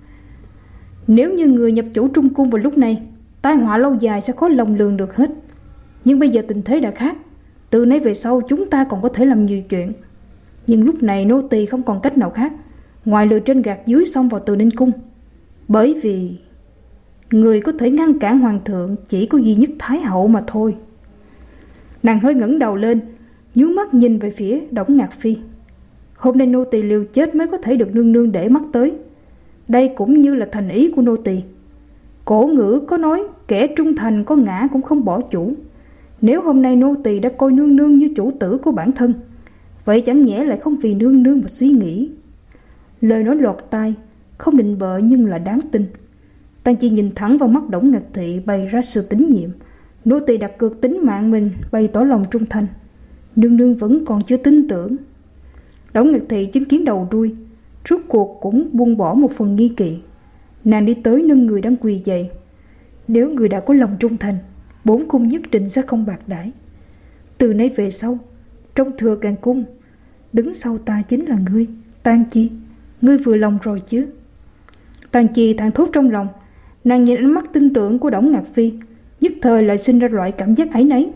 Nếu như người nhập chủ Trung Cung vào lúc này, tai họa lâu dài sẽ khó lòng lường được hết. Nhưng bây giờ tình thế đã khác, từ nay về sau chúng ta còn có thể làm nhiều chuyện. Nhưng lúc này nô tỳ không còn cách nào khác ngoài lừa trên gạt dưới xông vào Từ Ninh Cung. Bởi vì người có thể ngăn cản hoàng thượng chỉ có duy nhất thái hậu mà thôi. Nàng hơi ngẩng đầu lên, nhướng mắt nhìn về phía Đổng Ngạc Phi. Hôm nay nô tỳ liều chết mới có thể được nương nương để mắt tới. Đây cũng như là thành ý của nô tỳ. Cổ ngữ có nói kẻ trung thành có ngã cũng không bỏ chủ. Nếu hôm nay nô tỳ đã coi nương nương như chủ tử của bản thân, vậy chẳng nhẽ lại không vì nương nương mà suy nghĩ. Lời nói lọt tai, không định bợ nhưng là đáng tin. Tang Chi nhìn thẳng vào mắt Đổng Ngạc Thị bày ra sự tín nhiệm. Nô tỳ đặt cược tính mạng mình bày tỏ lòng trung thành. Nương nương vẫn còn chưa tin tưởng. Đổng Ngạc Thị chứng kiến đầu đuôi, rốt cuộc cũng buông bỏ một phần nghi kỵ. Nàng đi tới nâng người đang quỳ dậy. Nếu người đã có lòng trung thành, bổn cung nhất định sẽ không bạc đãi. Từ nay về sau, trong thừa càng cung, đứng sau ta chính là ngươi, Tang Chi. Ngươi vừa lòng rồi chứ? Tang Chi thảng thốt trong lòng. Nàng nhìn ánh mắt tin tưởng của Đổng Ngạc Phi, nhất thời lại sinh ra loại cảm giác áy náy.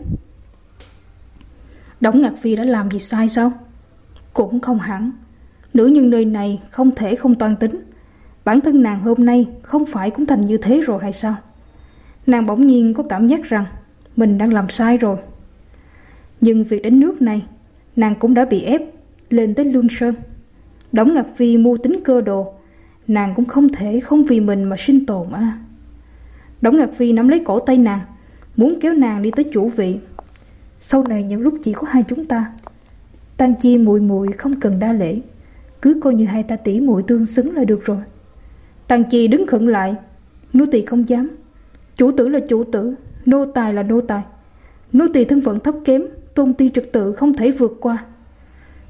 Đổng Ngạc Phi đã làm gì sai sao? Cũng không hẳn. Nữ nhân nơi này không thể không toan tính. Bản thân nàng hôm nay không phải cũng thành như thế rồi hay sao? Nàng bỗng nhiên có cảm giác rằng mình đang làm sai rồi. Nhưng việc đến nước này, nàng cũng đã bị ép lên tới Lương Sơn. Đổng Ngạc Phi mưu tính cơ đồ, nàng cũng không thể không vì mình mà sinh tồn à. Đổng Ngạc Phi nắm lấy cổ tay nàng, muốn kéo nàng đi tới chủ vị. Sau này những lúc chỉ có hai chúng ta, Tang Chi muội muội không cần đa lễ, cứ coi như hai ta tỷ muội tương xứng là được rồi. Tang Chi đứng khựng lại. Nô tỳ không dám. Chủ tử là chủ tử, nô tài là nô tài. Nô tỳ thân phận thấp kém, tôn ti trật tự không thể vượt qua.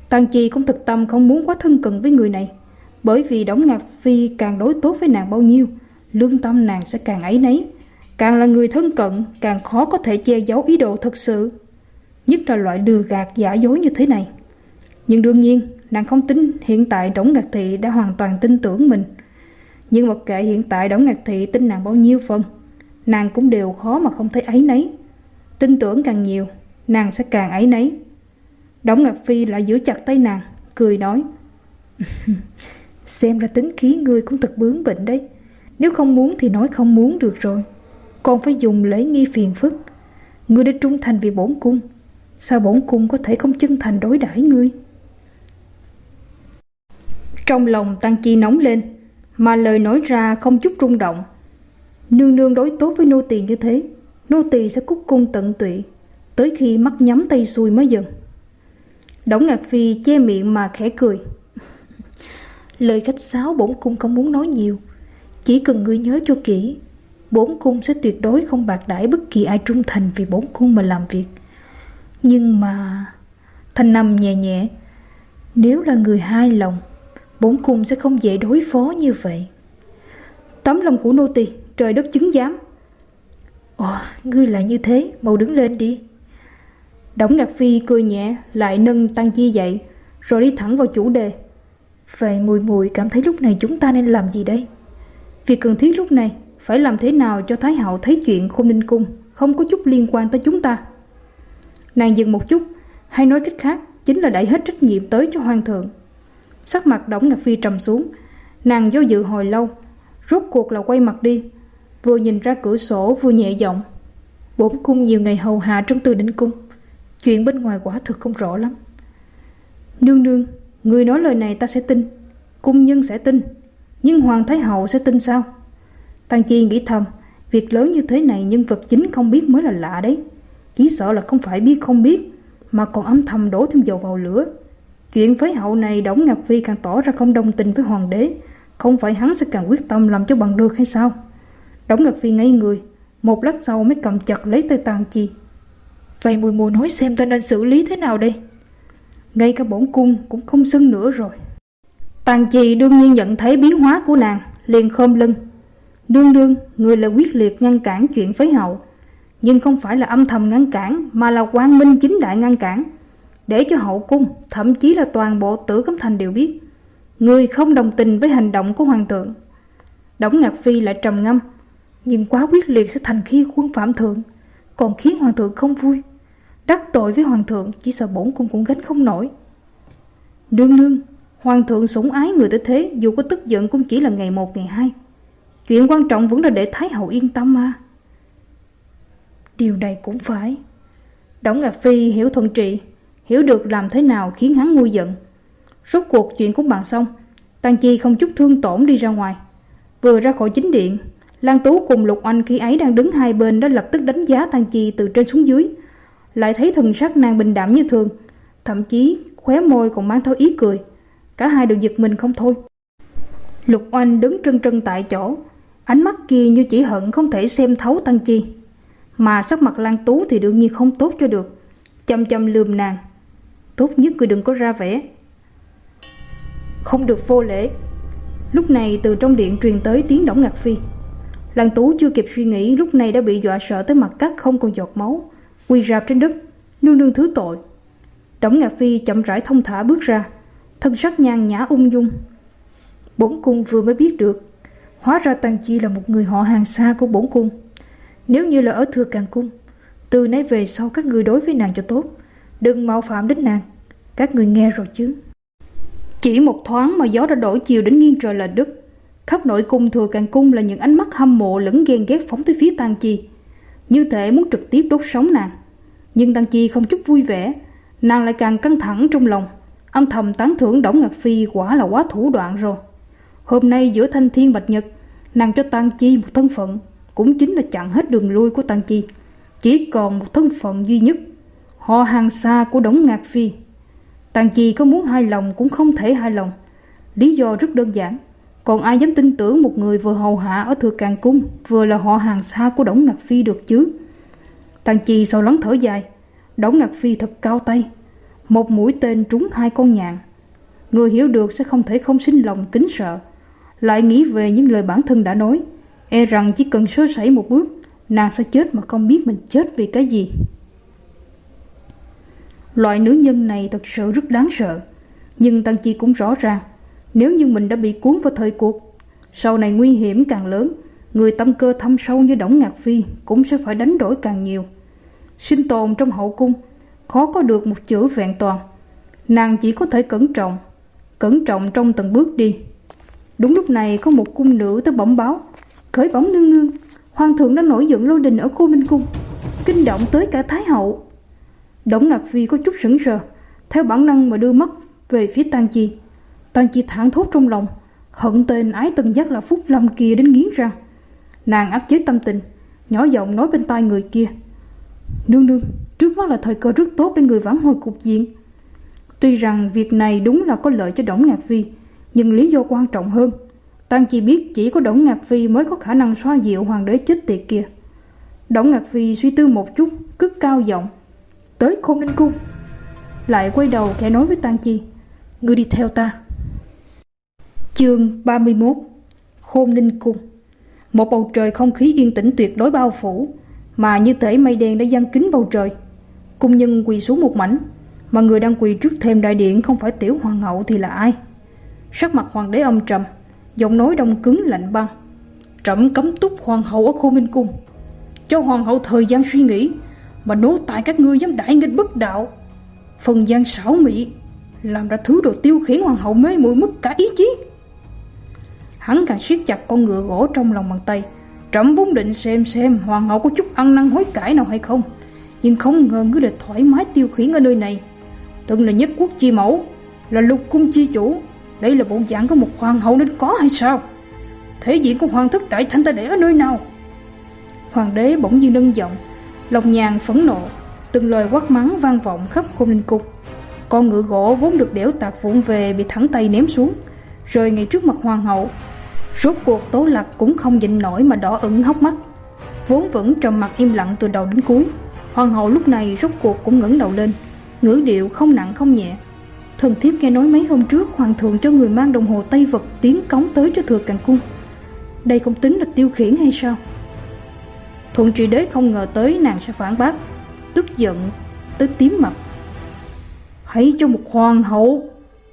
Tang Chi cũng thực tâm không muốn quá thân cận với người này, bởi vì Đổng Ngạc Phi càng đối tốt với nàng bao nhiêu, lương tâm nàng sẽ càng áy náy. Càng là người thân cận, càng khó có thể che giấu ý đồ thật sự, nhất là loại lừa gạt giả dối như thế này. Nhưng đương nhiên, nàng không tin hiện tại Đổng Ngạc Thị đã hoàn toàn tin tưởng mình. Nhưng mặc kệ hiện tại Đổng Ngạc Thị tin nàng bao nhiêu phần, nàng cũng đều khó mà không thấy áy náy. Tin tưởng càng nhiều, nàng sẽ càng áy náy. Đổng Ngạc Phi lại giữ chặt tay nàng, cười nói: Xem ra tính khí ngươi cũng thật bướng bỉnh đấy. Nếu không muốn thì nói không muốn được rồi, còn phải dùng lễ nghi phiền phức. Ngươi đã trung thành vì bổn cung, sao bổn cung có thể không chân thành đối đãi ngươi? Trong lòng Tang Chi nóng lên, mà lời nói ra không chút rung động. Nương nương đối tốt với nô tỳ như thế, nô tỳ sẽ cúc cung tận tụy, tới khi mắt nhắm tay xuôi mới dừng. Đổng Ngạc Phi che miệng mà khẽ cười. Lời khách sáo bổn cung không muốn nói nhiều, chỉ cần ngươi nhớ cho kỹ, bổn cung sẽ tuyệt đối không bạc đãi bất kỳ ai trung thành vì bổn cung mà làm việc. Nhưng mà... Thanh Năm nhẹ nhẹ, nếu là người hai lòng, bổn cung sẽ không dễ đối phó như vậy. Tấm lòng của nô tỳ trời đất chứng giám. Ồ, ngươi lại như thế, mau đứng lên đi. Đổng Ngạc Phi cười nhẹ, lại nâng Tang Chi dậy, rồi đi thẳng vào chủ đề. Vậy mùi mùi cảm thấy lúc này chúng ta nên làm gì đây? Việc cần thiết lúc này phải làm thế nào cho Thái hậu thấy chuyện Khôn Ninh Cung không có chút liên quan tới chúng ta. Nàng dừng một chút, hay nói cách khác chính là đẩy hết trách nhiệm tới cho hoàng thượng. Sắc mặt Đổng Ngạc Phi trầm xuống, nàng do dự hồi lâu, rốt cuộc là quay mặt đi, vừa nhìn ra cửa sổ vừa nhẹ giọng: Bổn cung nhiều ngày hầu hạ trong Từ Định Cung, chuyện bên ngoài quả thực không rõ lắm. Nương nương, người nói lời này ta sẽ tin, cung nhân sẽ tin, nhưng Hoàng Thái hậu sẽ tin sao? Tang Chi nghĩ thầm, việc lớn như thế này nhân vật chính không biết mới là lạ đấy. Chỉ sợ là không phải biết không biết, mà còn âm thầm đổ thêm dầu vào lửa. Chuyện phế hậu này Đổng Ngạc Phi càng tỏ ra không đồng tình với hoàng đế, không phải hắn sẽ càng quyết tâm làm cho bằng được hay sao? Đổng Ngạc Phi ngây người, một lát sau mới cầm chặt lấy tay Tang Chi. Vậy mùi mùi nói xem ta nên xử lý thế nào đây? Ngay cả bổn cung cũng không xưng nữa rồi. Tang Chi đương nhiên nhận thấy biến hóa của nàng, liền khom lưng. Nương nương, người là quyết liệt ngăn cản chuyện phế hậu, nhưng không phải là âm thầm ngăn cản, mà là quang minh chính đại ngăn cản, để cho hậu cung, thậm chí là toàn bộ Tử Cấm Thành đều biết người không đồng tình với hành động của hoàng thượng. Đổng Ngạc Phi lại trầm ngâm. Nhưng quá quyết liệt sẽ thành khi quân phạm thượng, còn khiến hoàng thượng không vui. Đắc tội với hoàng thượng, chỉ sợ bổn cung cũng gánh không nổi. Nương nương, hoàng thượng sủng ái người tới thế, dù có tức giận cũng chỉ là ngày một ngày hai. Chuyện quan trọng vẫn là để Thái hậu yên tâm mà. Điều này cũng phải. Đổng Ngạc Phi hiểu thuận trị, hiểu được làm thế nào khiến hắn nguôi giận. Rốt cuộc chuyện cũng bàn xong, Tang Chi không chút thương tổn đi ra ngoài. Vừa ra khỏi chính điện, Lan Tú cùng Lục Oanh khi ấy đang đứng hai bên đã lập tức đánh giá Tang Chi từ trên xuống dưới. Lại thấy thần sắc nàng bình đạm như thường, thậm chí khóe môi còn mang theo ý cười. Cả hai đều giật mình không thôi. Lục Oanh đứng trân trân tại chỗ, ánh mắt kia như chỉ hận không thể xem thấu Tang Chi. Mà sắc mặt Lan Tú thì đương nhiên không tốt cho được, chăm chăm lườm nàng. Tốt nhất người đừng có ra vẻ, không được vô lễ. Lúc này từ trong điện truyền tới tiếng Đổng Ngạc Phi. Lan Tú chưa kịp suy nghĩ, lúc này đã bị dọa sợ tới mặt cắt không còn giọt máu, quỳ rạp trên đất. Nương nương thứ tội. Đổng Ngạc Phi chậm rãi thông thả bước ra, thân sắc nhàn nhã ung dung. Bổn cung vừa mới biết được, hóa ra Tang Chi là một người họ hàng xa của bổn cung. Nếu như là ở Thừa Càng Cung, từ nay về sau các người đối với nàng cho tốt, đừng mạo phạm đến nàng. Các người nghe rồi chứ? Chỉ một thoáng mà gió đã đổi chiều đến nghiêng trời lệch đất. Khắp nội cung Thừa Càng Cung là những ánh mắt hâm mộ lẫn ghen ghét phóng tới phía Tang Chi, như thể muốn trực tiếp đốt sống nàng. Nhưng Tang Chi không chút vui vẻ, nàng lại càng căng thẳng trong lòng, âm thầm tán thưởng Đổng Ngạc Phi quả là quá thủ đoạn rồi. Hôm nay giữa Thanh Thiên Bạch Nhật, nàng cho Tang Chi một thân phận, cũng chính là chặn hết đường lui của Tang Chi, chỉ còn một thân phận duy nhất, họ hàng xa của Đổng Ngạc Phi. Tang Chi có muốn hài lòng cũng không thể hài lòng. Lý do rất đơn giản, còn ai dám tin tưởng một người vừa hầu hạ ở Thừa Càng Cung, vừa là họ hàng xa của Đổng Ngạc Phi được chứ? Tang Chi sau lắng thở dài. Đổng Ngạc Phi thật cao tay, Một mũi tên trúng hai con nhạn. Người hiểu được sẽ không thể không sinh lòng kính sợ. Lại nghĩ về những lời bản thân đã nói, e rằng chỉ cần sơ sẩy một bước, nàng sẽ chết mà không biết mình chết vì cái gì. Loại nữ nhân này thật sự rất đáng sợ. Nhưng Tăng Chi cũng rõ ràng, nếu như mình đã bị cuốn vào thời cuộc, sau này nguy hiểm càng lớn, người tâm cơ thâm sâu như Đổng Ngạc Phi cũng sẽ phải đánh đổi càng nhiều. Sinh tồn trong hậu cung khó có được một chữ vẹn toàn. Nàng chỉ có thể cẩn trọng, cẩn trọng trong từng bước đi. Đúng lúc này có một cung nữ tới bẩm báo, khởi bẩm nương nương, hoàng thượng đã nổi giận lôi đình ở Cô Ninh Cung, kinh động tới cả Thái hậu. Đổng Ngạc Phi có chút sững sờ, theo bản năng mà đưa mắt về phía Tang Chi. Tang Chi thảng thốt trong lòng, hận tên ái từng giác là Phúc Lâm kia đến nghiến răng. Nàng áp chế tâm tình, nhỏ giọng nói bên tai người kia, nương nương, trước mắt là thời cơ rất tốt để người vãn hồi cục diện. Tuy rằng việc này đúng là có lợi cho Đổng Ngạc Phi, nhưng lý do quan trọng hơn. Tang Chi biết chỉ có Đổng Ngạc Phi mới có khả năng xoa dịu hoàng đế chết tiệt kia. Đổng Ngạc Phi suy tư một chút, cất cao giọng, tới Khôn Ninh Cung. Lại quay đầu khẽ nói với Tang Chi, ngươi đi theo ta. Chương ba mươi mốt. Khôn Ninh Cung. Một bầu trời không khí yên tĩnh tuyệt đối bao phủ, mà như thể mây đen đã giăng kín bầu trời. Cung nhân quỳ xuống một mảnh, mà người đang quỳ trước thềm đại điện không phải tiểu hoàng hậu thì là ai? Sắc mặt hoàng đế âm trầm, giọng nói đông cứng lạnh băng. Trẫm cấm túc hoàng hậu ở Khôn Ninh Cung, cho hoàng hậu thời gian suy nghĩ, mà nô tại các ngươi dám đại nghịch bất đạo, phần gian xảo mị, làm ra thứ đồ tiêu khiển hoàng hậu mê muội mất cả ý chí. Hắn càng siết chặt con ngựa gỗ trong lòng bàn tay. Trẫm vốn định xem xem hoàng hậu có chút ăn năn hối cải nào hay không, nhưng không ngờ ngươi lại thoải mái tiêu khiển ở nơi này. Từng là nhất quốc chi mẫu, là lục cung chi chủ, đây là bộ dạng của một hoàng hậu nên có hay sao? Thể diện của hoàng thất đại thanh ta để ở nơi nào? Hoàng đế bỗng nhiên nâng giọng, lòng nhàn phẫn nộ, từng lời quát mắng vang vọng khắp Khôn Ninh Cung. Con ngựa gỗ vốn được đẽo tạc vụn về bị thẳng tay ném xuống, rơi ngay trước mặt hoàng hậu. Rốt cuộc Tố Lạc cũng không nhịn nổi mà đỏ ửng hốc mắt. Vốn vẫn trầm mặc im lặng từ đầu đến cuối, hoàng hậu lúc này rốt cuộc cũng ngẩng đầu lên, ngữ điệu không nặng không nhẹ. Thần thiếp nghe nói mấy hôm trước hoàng thượng cho người mang đồng hồ Tây vật tiến cống tới cho Thừa Càng Cung. Đây không tính là tiêu khiển hay sao? Thuận Trị Đế không ngờ tới nàng sẽ phản bác, tức giận tới tím mặt. Hãy cho một hoàng hậu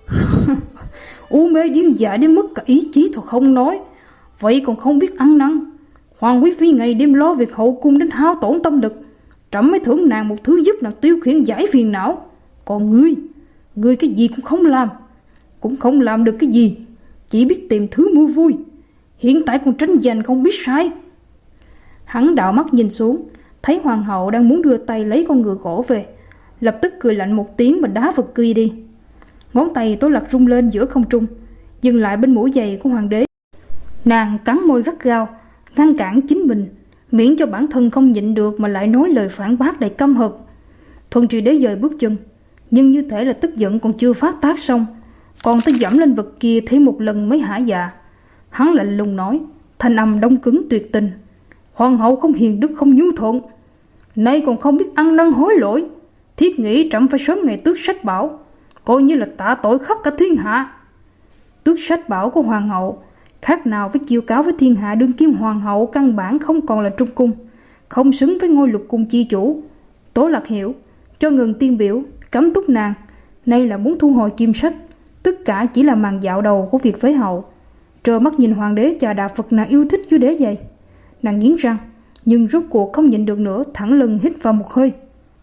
u mê điên dại đến mức cả ý chí thôi không nói, vậy còn không biết ăn năn. Hoàng quý phi ngày đêm lo việc hậu cung đến hao tổn tâm lực, trẫm mới thưởng nàng một thứ giúp nàng tiêu khiển giải phiền não. Còn ngươi, ngươi cái gì cũng không làm, cũng không làm được cái gì, chỉ biết tìm thứ mua vui, hiện tại còn tranh giành không biết sai. Hắn đảo mắt nhìn xuống, thấy hoàng hậu đang muốn đưa tay lấy con ngựa gỗ về, lập tức cười lạnh một tiếng mà đá vật kia đi. Ngón tay Tố Lạc rung lên giữa không trung, dừng lại bên mũi giày của hoàng đế. Nàng cắn môi gắt gao, ngăn cản chính mình, miễn cho bản thân không nhịn được mà lại nói lời phản bác đầy căm hận. Thuận Trị Đế dời bước chân, nhưng như thể là tức giận còn chưa phát tác xong, còn tới dẫm lên vật kia thêm một lần mới hả dạ. Hắn lạnh lùng nói, thanh âm đông cứng tuyệt tình, hoàng hậu không hiền đức không nhu thuận, nay còn không biết ăn năn hối lỗi, thiết nghĩ trẫm phải sớm ngày tước sách bảo, coi như là tạ tội khắp cả thiên hạ. Tước sách bảo của hoàng hậu khác nào với chiêu cáo với thiên hạ đương kim hoàng hậu căn bản không còn là trung cung, không xứng với ngôi lục cung chi chủ. Tố Lạc hiểu, cho ngừng tiên biểu, cấm túc nàng, nay là muốn thu hồi kim sách. Tất cả chỉ là màn dạo đầu của việc với hậu. Trơ mắt nhìn hoàng đế chà đạp vật nàng yêu thích dưới đế giày, nàng nghiến răng, nhưng rốt cuộc không nhịn được nữa, thẳng lưng hít vào một hơi.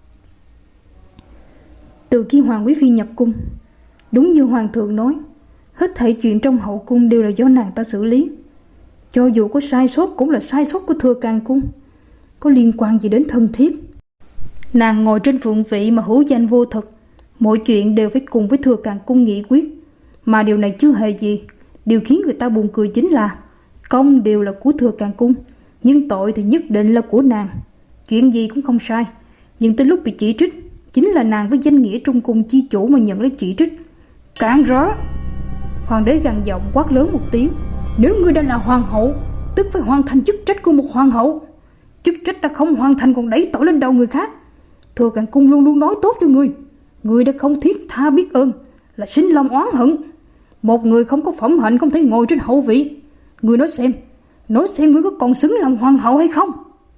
Từ khi hoàng quý phi nhập cung, đúng như hoàng thượng nói, hết thảy chuyện trong hậu cung đều là do nàng ta xử lý. Cho dù có sai sót cũng là sai sót của Thừa Càng Cung, có liên quan gì đến thân thiếp. Nàng ngồi trên phượng vị mà hữu danh vô thực, mọi chuyện đều phải cùng với Thừa Càng Cung nghị quyết. Mà điều này chưa hề gì. Điều khiến người ta buồn cười chính là công đều là của Thừa Càng Cung, nhưng tội thì nhất định là của nàng. Chuyện gì cũng không sai, nhưng tới lúc bị chỉ trích, chính là nàng với danh nghĩa trung cung chi chủ mà nhận lấy chỉ trích. Cản rỡ! Hoàng đế gằn giọng quát lớn một tiếng, nếu ngươi đã là hoàng hậu, tức phải hoàn thành chức trách của một hoàng hậu. Chức trách đã không hoàn thành còn đẩy tội lên đầu người khác. Thừa Càng Cung luôn luôn nói tốt cho ngươi, Người đã không thiết tha biết ơn, là sinh lòng oán hận. Một người không có phẩm hạnh không thể ngồi trên hậu vị. Người nói xem, nói xem ngươi có còn xứng làm hoàng hậu hay không?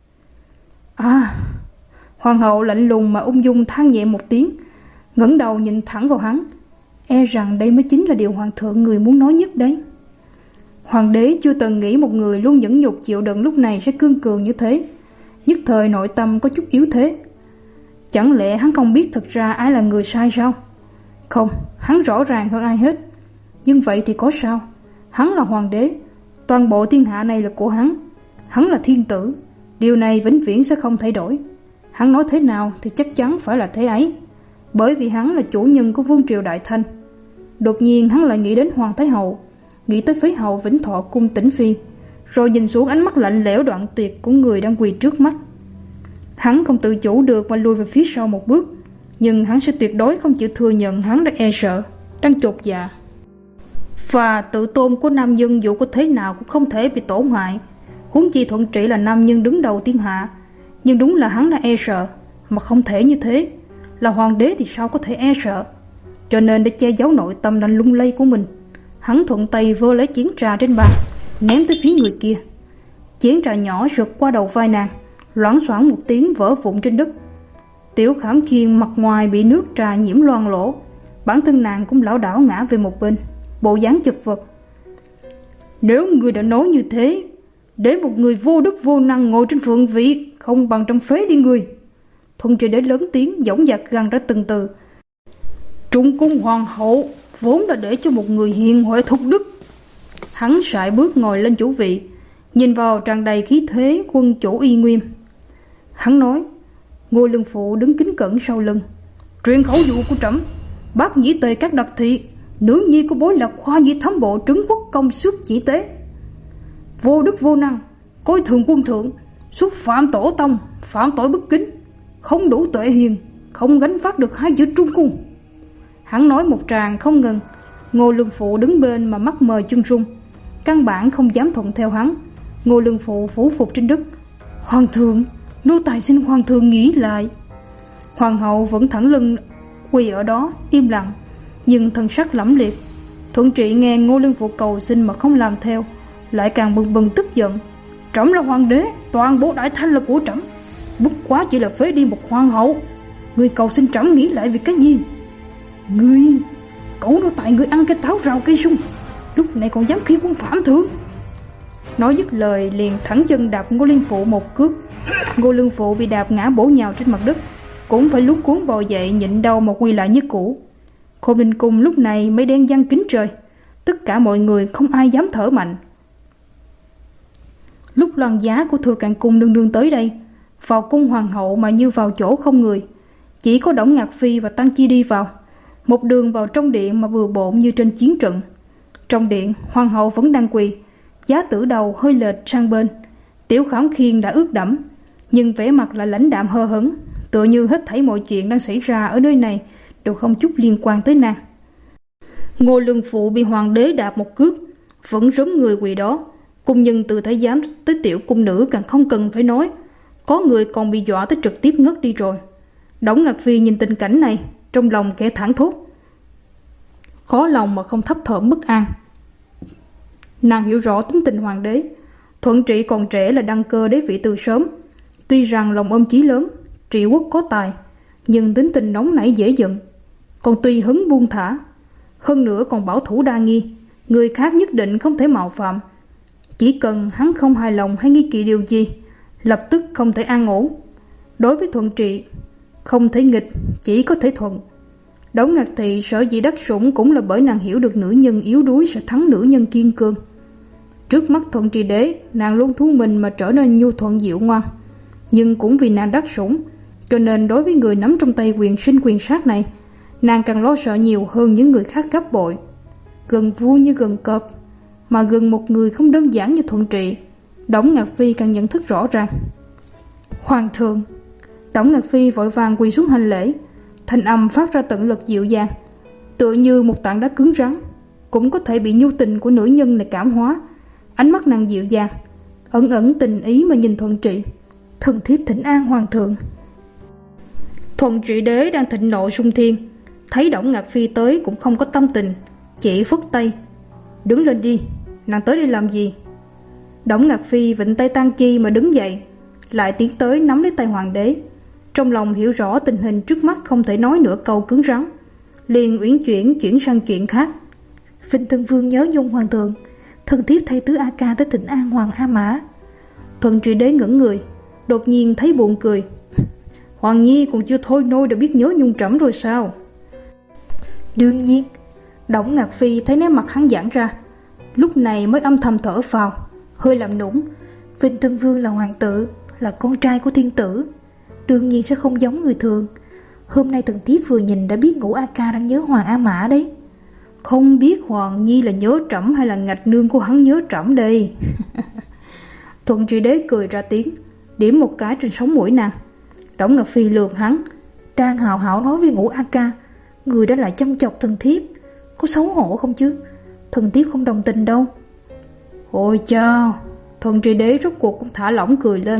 À, hoàng hậu lạnh lùng mà ung dung than nhẹ một tiếng, ngẩng đầu nhìn thẳng vào hắn. E rằng đây mới chính là điều hoàng thượng người muốn nói nhất đấy. Hoàng đế chưa từng nghĩ một người luôn nhẫn nhục chịu đựng lúc này sẽ cương cường như thế. Nhất thời nội tâm có chút yếu thế. Chẳng lẽ hắn không biết thực ra ai là người sai sao? Không, hắn rõ ràng hơn ai hết. Nhưng vậy thì có sao? Hắn là hoàng đế, toàn bộ thiên hạ này là của hắn. Hắn là thiên tử, điều này vĩnh viễn sẽ không thay đổi. Hắn nói thế nào thì chắc chắn phải là thế ấy, bởi vì hắn là chủ nhân của vương triều Đại Thanh. Đột nhiên hắn lại nghĩ đến Hoàng Thái Hậu, nghĩ tới Phế Hậu Vĩnh Thọ cung Tĩnh Phi, rồi nhìn xuống ánh mắt lạnh lẽo đoạn tuyệt của người đang quỳ trước mắt. Hắn không tự chủ được mà lùi về phía sau một bước, nhưng hắn sẽ tuyệt đối không chịu thừa nhận hắn đã e sợ, đang chột dạ. Và tự tôn của nam nhân dù có thế nào cũng không thể bị tổn hại, huống chi Thuận Trị là nam nhân đứng đầu thiên hạ. Nhưng đúng là hắn đã e sợ, mà không thể như thế. Là hoàng đế thì sao có thể e sợ? Cho nên để che giấu nội tâm đang lung lay của mình, hắn thuận tay vơ lấy chén trà trên bàn, ném tới phía người kia. Chén trà nhỏ rượt qua đầu vai nàng, loảng xoảng một tiếng vỡ vụn trên đất. Tiểu Khảm Khiên mặt ngoài bị nước trà nhiễm loang lỗ, bản thân nàng cũng lảo đảo ngã về một bên, bộ dáng chật vật. Nếu người đã nói như thế, để một người vô đức vô năng ngồi trên phượng vị không bằng trong phế đi người. Thuận Trị Đế lớn tiếng dõng dạc gằn ra từng từ. Trung cung hoàng hậu vốn là để cho một người hiền huệ thục đức. Hắn sải bước ngồi lên chủ vị, nhìn vào tràn đầy khí thế quân chủ uy nghiêm. Hắn nói, Ngô Lương Phụ đứng kính cẩn sau lưng. Truyền khẩu dụ của trẫm, bác nhĩ tề các đặc thị, nữ nhi của bối lạc khoa nhĩ thám bộ trấn quốc công suất chỉ tế. Vô đức vô năng, coi thường quân thượng, xúc phạm tổ tông, phạm tội bất kính, không đủ tuệ hiền, không gánh vác được hai chữ trung cung. Hắn nói một tràng không ngừng. Ngô Lương Phụ đứng bên mà mắt mờ chân run, căn bản không dám thuận theo hắn. Ngô Lương Phụ phủ phục trên đất. Hoàng thượng, nô tài xin hoàng thượng nghĩ lại. Hoàng hậu vẫn thẳng lưng quỳ ở đó im lặng, nhưng thần sắc lẫm liệt. Thuận Trị nghe Ngô Lương Phụ cầu xin mà không làm theo, lại càng bừng bừng tức giận. Trẫm là hoàng đế, toàn bộ Đại Thanh là của trẫm, bất quá chỉ là phế đi một hoàng hậu. Người cầu xin trẫm nghĩ lại vì cái gì? Ngươi, cậu nô tài người ăn cái táo rào cây sung, lúc này còn dám khi quân phạm thượng. Nói dứt lời liền thẳng chân đạp Ngô Lương Phụ một cước. Ngô Lương Phụ bị đạp ngã bổ nhào trên mặt đất, cũng phải luống cuống bò dậy nhịn đau mà quy lại như cũ. Khôn Ninh cung lúc này mới đen giăng kính trời, tất cả mọi người không ai dám thở mạnh. Lúc loan giá của Thừa Càn cung đương đương tới đây, vào cung hoàng hậu mà như vào chỗ không người, chỉ có Đổng Ngạc Phi và Tăng Chi đi vào, một đường vào trong điện mà vừa bộn như trên chiến trận. Trong điện, hoàng hậu vẫn đang quỳ, giá tử đầu hơi lệch sang bên. Tiểu Khảm Khiên đã ướt đẫm, nhưng vẻ mặt lại lãnh đạm hờ hững, tựa như hết thảy mọi chuyện đang xảy ra ở nơi này đều không chút liên quan tới nàng. Ngô Lương Phụ bị hoàng đế đạp một cước, vẫn rống người quỳ đó. Cung nhân từ thái giám tới tiểu cung nữ càng không cần phải nói, có người còn bị dọa tới trực tiếp ngất đi rồi. Đổng Ngạc Phi nhìn tình cảnh này, trong lòng kẻ thẳng thốt, khó lòng mà không thấp thởm bất an. Nàng hiểu rõ tính tình hoàng đế. Thuận Trị còn trẻ là đăng cơ đế vị từ sớm, tuy rằng lòng ôm chí lớn, trị quốc có tài, nhưng tính tình nóng nảy dễ giận, còn tùy hứng buông thả. Hơn nữa còn bảo thủ đa nghi, người khác nhất định không thể mạo phạm. Chỉ cần hắn không hài lòng hay nghi kỵ điều gì, lập tức không thể an ổn. Đối với Thuận Trị, không thể nghịch, chỉ có thể thuận. Đổng Ngạc Thị sở dĩ đắc sủng cũng là bởi nàng hiểu được nữ nhân yếu đuối sẽ thắng nữ nhân kiên cường. Trước mắt Thuận Trị Đế, nàng luôn thu mình mà trở nên nhu thuận dịu ngoan. Nhưng cũng vì nàng đắc sủng, cho nên đối với người nắm trong tay quyền sinh quyền sát này, nàng càng lo sợ nhiều hơn những người khác gấp bội. Gần vua như gần cọp, mà gần một người không đơn giản như Thuận Trị, Đổng Ngạc Phi càng nhận thức rõ ràng. Hoàng thượng! Đổng Ngạc Phi vội vàng quỳ xuống hành lễ, thanh âm phát ra tận lực dịu dàng, tựa như một tảng đá cứng rắn, cũng có thể bị nhu tình của nữ nhân này cảm hóa. Ánh mắt nàng dịu dàng, ẩn ẩn tình ý mà nhìn Thuận Trị. Thần thiếp thỉnh an hoàng thượng. Thuận Trị Đế đang thịnh nộ sung thiên, Thấy Đổng Ngạc Phi tới cũng không có tâm tình, chỉ phất tay: "Đứng lên đi, nàng tới đây làm gì?" Đổng Ngạc Phi vịnh tay Tang Chi mà đứng dậy, lại tiến tới nắm lấy tay hoàng đế. Trong lòng hiểu rõ tình hình trước mắt không thể nói nửa câu cứng rắn, liền uyển chuyển chuyển sang chuyện khác. "Vinh Thân Vương nhớ nhung hoàng thượng, thần thiếp thay tứ A Ca tới Thịnh An Hoàng A Mã." Thuận Trị Đế ngẩn người, đột nhiên thấy buồn cười. "Hoàng nhi còn chưa thôi nôi đã biết nhớ nhung trẫm rồi sao?" "Đương nhiên." Đổng Ngạc Phi thấy nét mặt hắn giãn ra, lúc này mới âm thầm thở phào, hơi làm nũng. "Vinh Thân Vương là hoàng tử, là con trai của thiên tử, đương nhiên sẽ không giống người thường. Hôm nay thần thiếp vừa nhìn đã biết Ngũ A Ca đang nhớ Hoàng A Mã đấy." "Không biết Hoàng nhi là nhớ trẫm hay là ngạch nương của hắn nhớ trẫm đây?" Thuận Trị Đế cười ra tiếng, điểm một cái trên sống mũi nàng. Đổng Ngạc Phi lườm hắn: "Đang hào hảo nói với Ngũ A Ca, người đã lại chăm chọc thần thiếp, có xấu hổ không chứ? Thần thiếp không đồng tình đâu." "Ôi chao!" Thuận Trị Đế rốt cuộc cũng thả lỏng cười lên.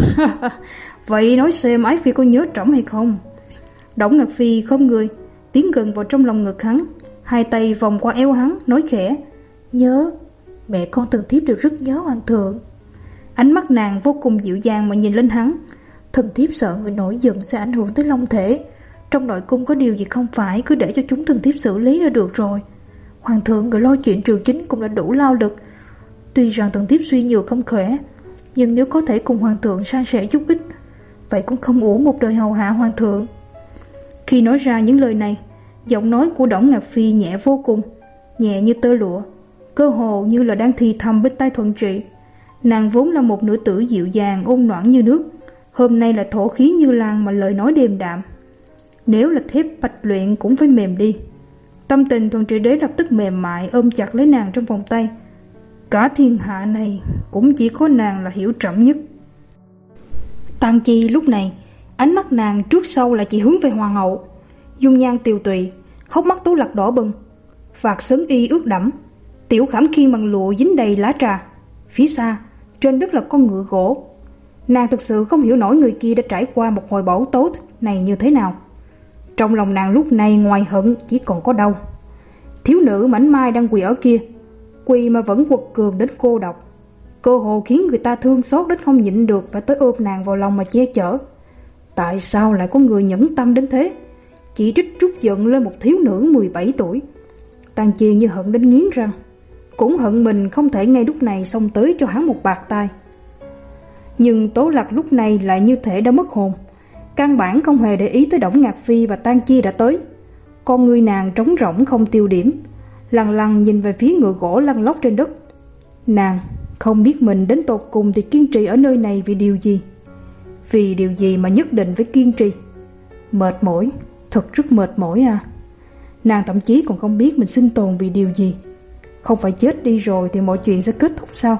"Vậy nói xem Ái Phi có nhớ trẫm hay không?" Đổng Ngạc Phi khom người, tiến gần vào trong lòng ngực hắn, hai tay vòng qua eo hắn, nói khẽ: "Nhớ, mẹ con thần thiếp đều rất nhớ hoàng thượng." Ánh mắt nàng vô cùng dịu dàng mà nhìn lên hắn. "Thần thiếp sợ người nổi giận sẽ ảnh hưởng tới long thể. Trong nội cung có điều gì không phải, cứ để cho chúng thần thiếp xử lý là được rồi. Hoàng thượng người lo chuyện triều chính cũng đã đủ lao lực. Tuy rằng thần thiếp suy nhược không khỏe, nhưng nếu có thể cùng hoàng thượng san sẻ chút ít, vậy cũng không uổng một đời hầu hạ hoàng thượng." Khi nói ra những lời này, giọng nói của Đổng Ngạc Phi nhẹ vô cùng, nhẹ như tơ lụa, cơ hồ như là đang thì thầm bên tai Thuận Trị. Nàng vốn là một nữ tử dịu dàng ôn noãn như nước, hôm nay là thổ khí như lan mà lời nói điềm đạm. Nếu là thép bạch luyện cũng phải mềm đi. Tâm tình Thuận Trị Đế lập tức mềm mại ôm chặt lấy nàng trong vòng tay. Cả thiên hạ này cũng chỉ có nàng là hiểu trẫm nhất. Tang Chi lúc này, ánh mắt nàng trước sau là chỉ hướng về hoàng hậu, dung nhan tiều tụy, hốc mắt Tố Lạc đỏ bừng, vạt sấn y ướt đẫm, tiểu khảm khiên bằng lụa dính đầy lá trà. Phía xa, trên đất là con ngựa gỗ. Nàng thực sự không hiểu nổi người kia đã trải qua một hồi bão tố này như thế nào. Trong lòng nàng lúc này ngoài hận chỉ còn có đau. Thiếu nữ mảnh mai đang quỳ ở kia, quỳ mà vẫn quật cường đến cô độc, cơ hồ khiến người ta thương xót đến không nhịn được phải tới ôm nàng vào lòng mà che chở. Tại sao lại có người nhẫn tâm đến thế, chỉ trích trút giận lên một thiếu nữ mười bảy tuổi. Tang Chi như hận đến nghiến răng, cũng hận mình không thể ngay lúc này xông tới cho hắn một bạt tai. Nhưng Tố Lạc lúc này lại như thể đã mất hồn, căn bản không hề để ý tới Đổng Ngạc Phi và Tang Chi đã tới. Con người nàng trống rỗng không tiêu điểm, lằng lằng nhìn về phía ngựa gỗ lăn lóc trên đất. Nàng không biết mình đến tột cùng thì kiên trì ở nơi này vì điều gì, vì điều gì mà nhất định phải kiên trì. Mệt mỏi, thật rất mệt mỏi à. Nàng thậm chí còn không biết mình sinh tồn vì điều gì. Không phải chết đi rồi thì mọi chuyện sẽ kết thúc sao?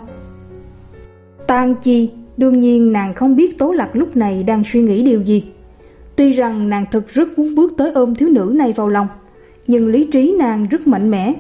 Tang Chi, đương nhiên nàng không biết Tố Lạc lúc này đang suy nghĩ điều gì. Tuy rằng nàng thực rất muốn bước tới ôm thiếu nữ này vào lòng, nhưng lý trí nàng rất mạnh mẽ,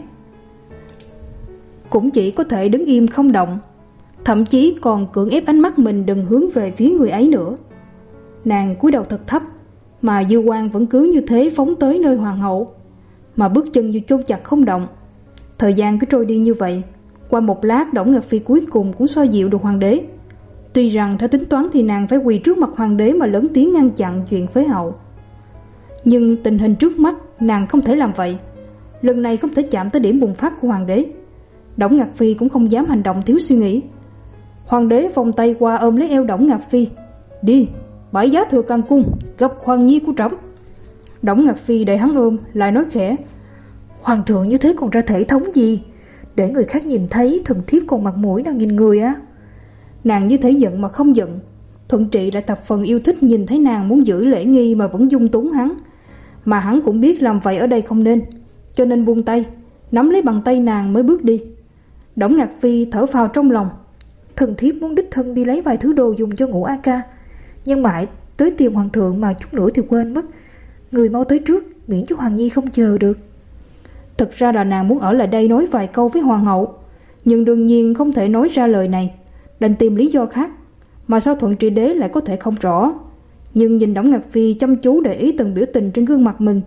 cũng chỉ có thể đứng im không động, thậm chí còn cưỡng ép ánh mắt mình đừng hướng về phía người ấy nữa. Nàng cúi đầu thật thấp, mà dư quang vẫn cứ như thế phóng tới nơi hoàng hậu, mà bước chân như chôn chặt không động. Thời gian cứ trôi đi như vậy. Qua một lát, Đổng Ngạc Phi cuối cùng cũng xoa dịu được hoàng đế. Tuy rằng theo tính toán thì nàng phải quỳ trước mặt hoàng đế mà lớn tiếng ngăn chặn chuyện phế hậu, nhưng tình hình trước mắt nàng không thể làm vậy. Lần này không thể chạm tới điểm bùng phát của hoàng đế. Đổng Ngạc Phi cũng không dám hành động thiếu suy nghĩ. Hoàng đế vòng tay qua ôm lấy eo Đổng Ngạc Phi. Đi, bãi giá thừa can cung gặp hoàng nhi của trẫm. Đổng Ngạc Phi để hắn ôm, lại nói khẽ: Hoàng thượng như thế còn ra thể thống gì, để người khác nhìn thấy thần thiếp còn mặt mũi nào nhìn người á. Nàng như thế giận mà không giận. Thuận Trị lại thập phần yêu thích nhìn thấy nàng muốn giữ lễ nghi mà vẫn dung túng hắn, mà hắn cũng biết làm vậy ở đây không nên, cho nên buông tay, nắm lấy bàn tay nàng mới bước đi. Đổng Ngạc Phi thở phào trong lòng. Thần thiếp muốn đích thân đi lấy vài thứ đồ dùng cho Ngũ A Ca, nhưng mãi tới tìm hoàng thượng mà chút nữa thì quên mất. Người mau tới trước, miễn cho hoàng nhi không chờ được. Thực ra là nàng muốn ở lại đây nói vài câu với hoàng hậu, nhưng đương nhiên không thể nói ra lời này, đành tìm lý do khác. Mà sao Thuận Trị Đế lại có thể không rõ. Nhưng nhìn Đổng Ngạc Phi chăm chú để ý từng biểu tình trên gương mặt mình,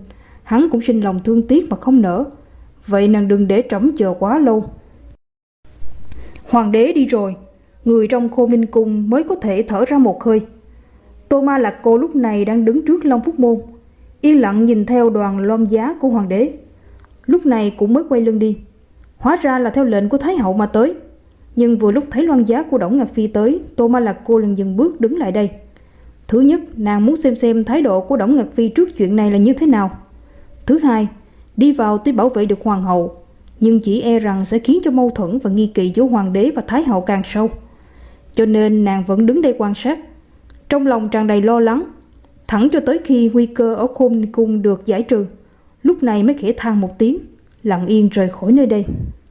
hắn cũng sinh lòng thương tiếc mà không nỡ. Vậy nàng đừng để trẫm chờ quá lâu. Hoàng đế đi rồi, người trong Khôn Ninh Cung mới có thể thở ra một hơi. Tô Ma Lạc Cô lúc này đang đứng trước Long Phúc Môn, yên lặng nhìn theo đoàn loan giá của hoàng đế. Lúc này cũng mới quay lưng đi. Hóa ra là theo lệnh của Thái hậu mà tới. Nhưng vừa lúc thấy loan giá của Đổng Ngạc Phi tới, Tô Ma Lạc Cô liền dừng bước đứng lại đây. Thứ nhất, nàng muốn xem xem thái độ của Đổng Ngạc Phi trước chuyện này là như thế nào. Thứ hai, đi vào tuy bảo vệ được hoàng hậu, nhưng chỉ e rằng sẽ khiến cho mâu thuẫn và nghi kỵ giữa hoàng đế và thái hậu càng sâu. Cho nên nàng vẫn đứng đây quan sát, trong lòng tràn đầy lo lắng, thẳng cho tới khi nguy cơ ở Khôn Ninh Cung được giải trừ. Lúc này mới khẽ than một tiếng, lặng yên rời khỏi nơi đây.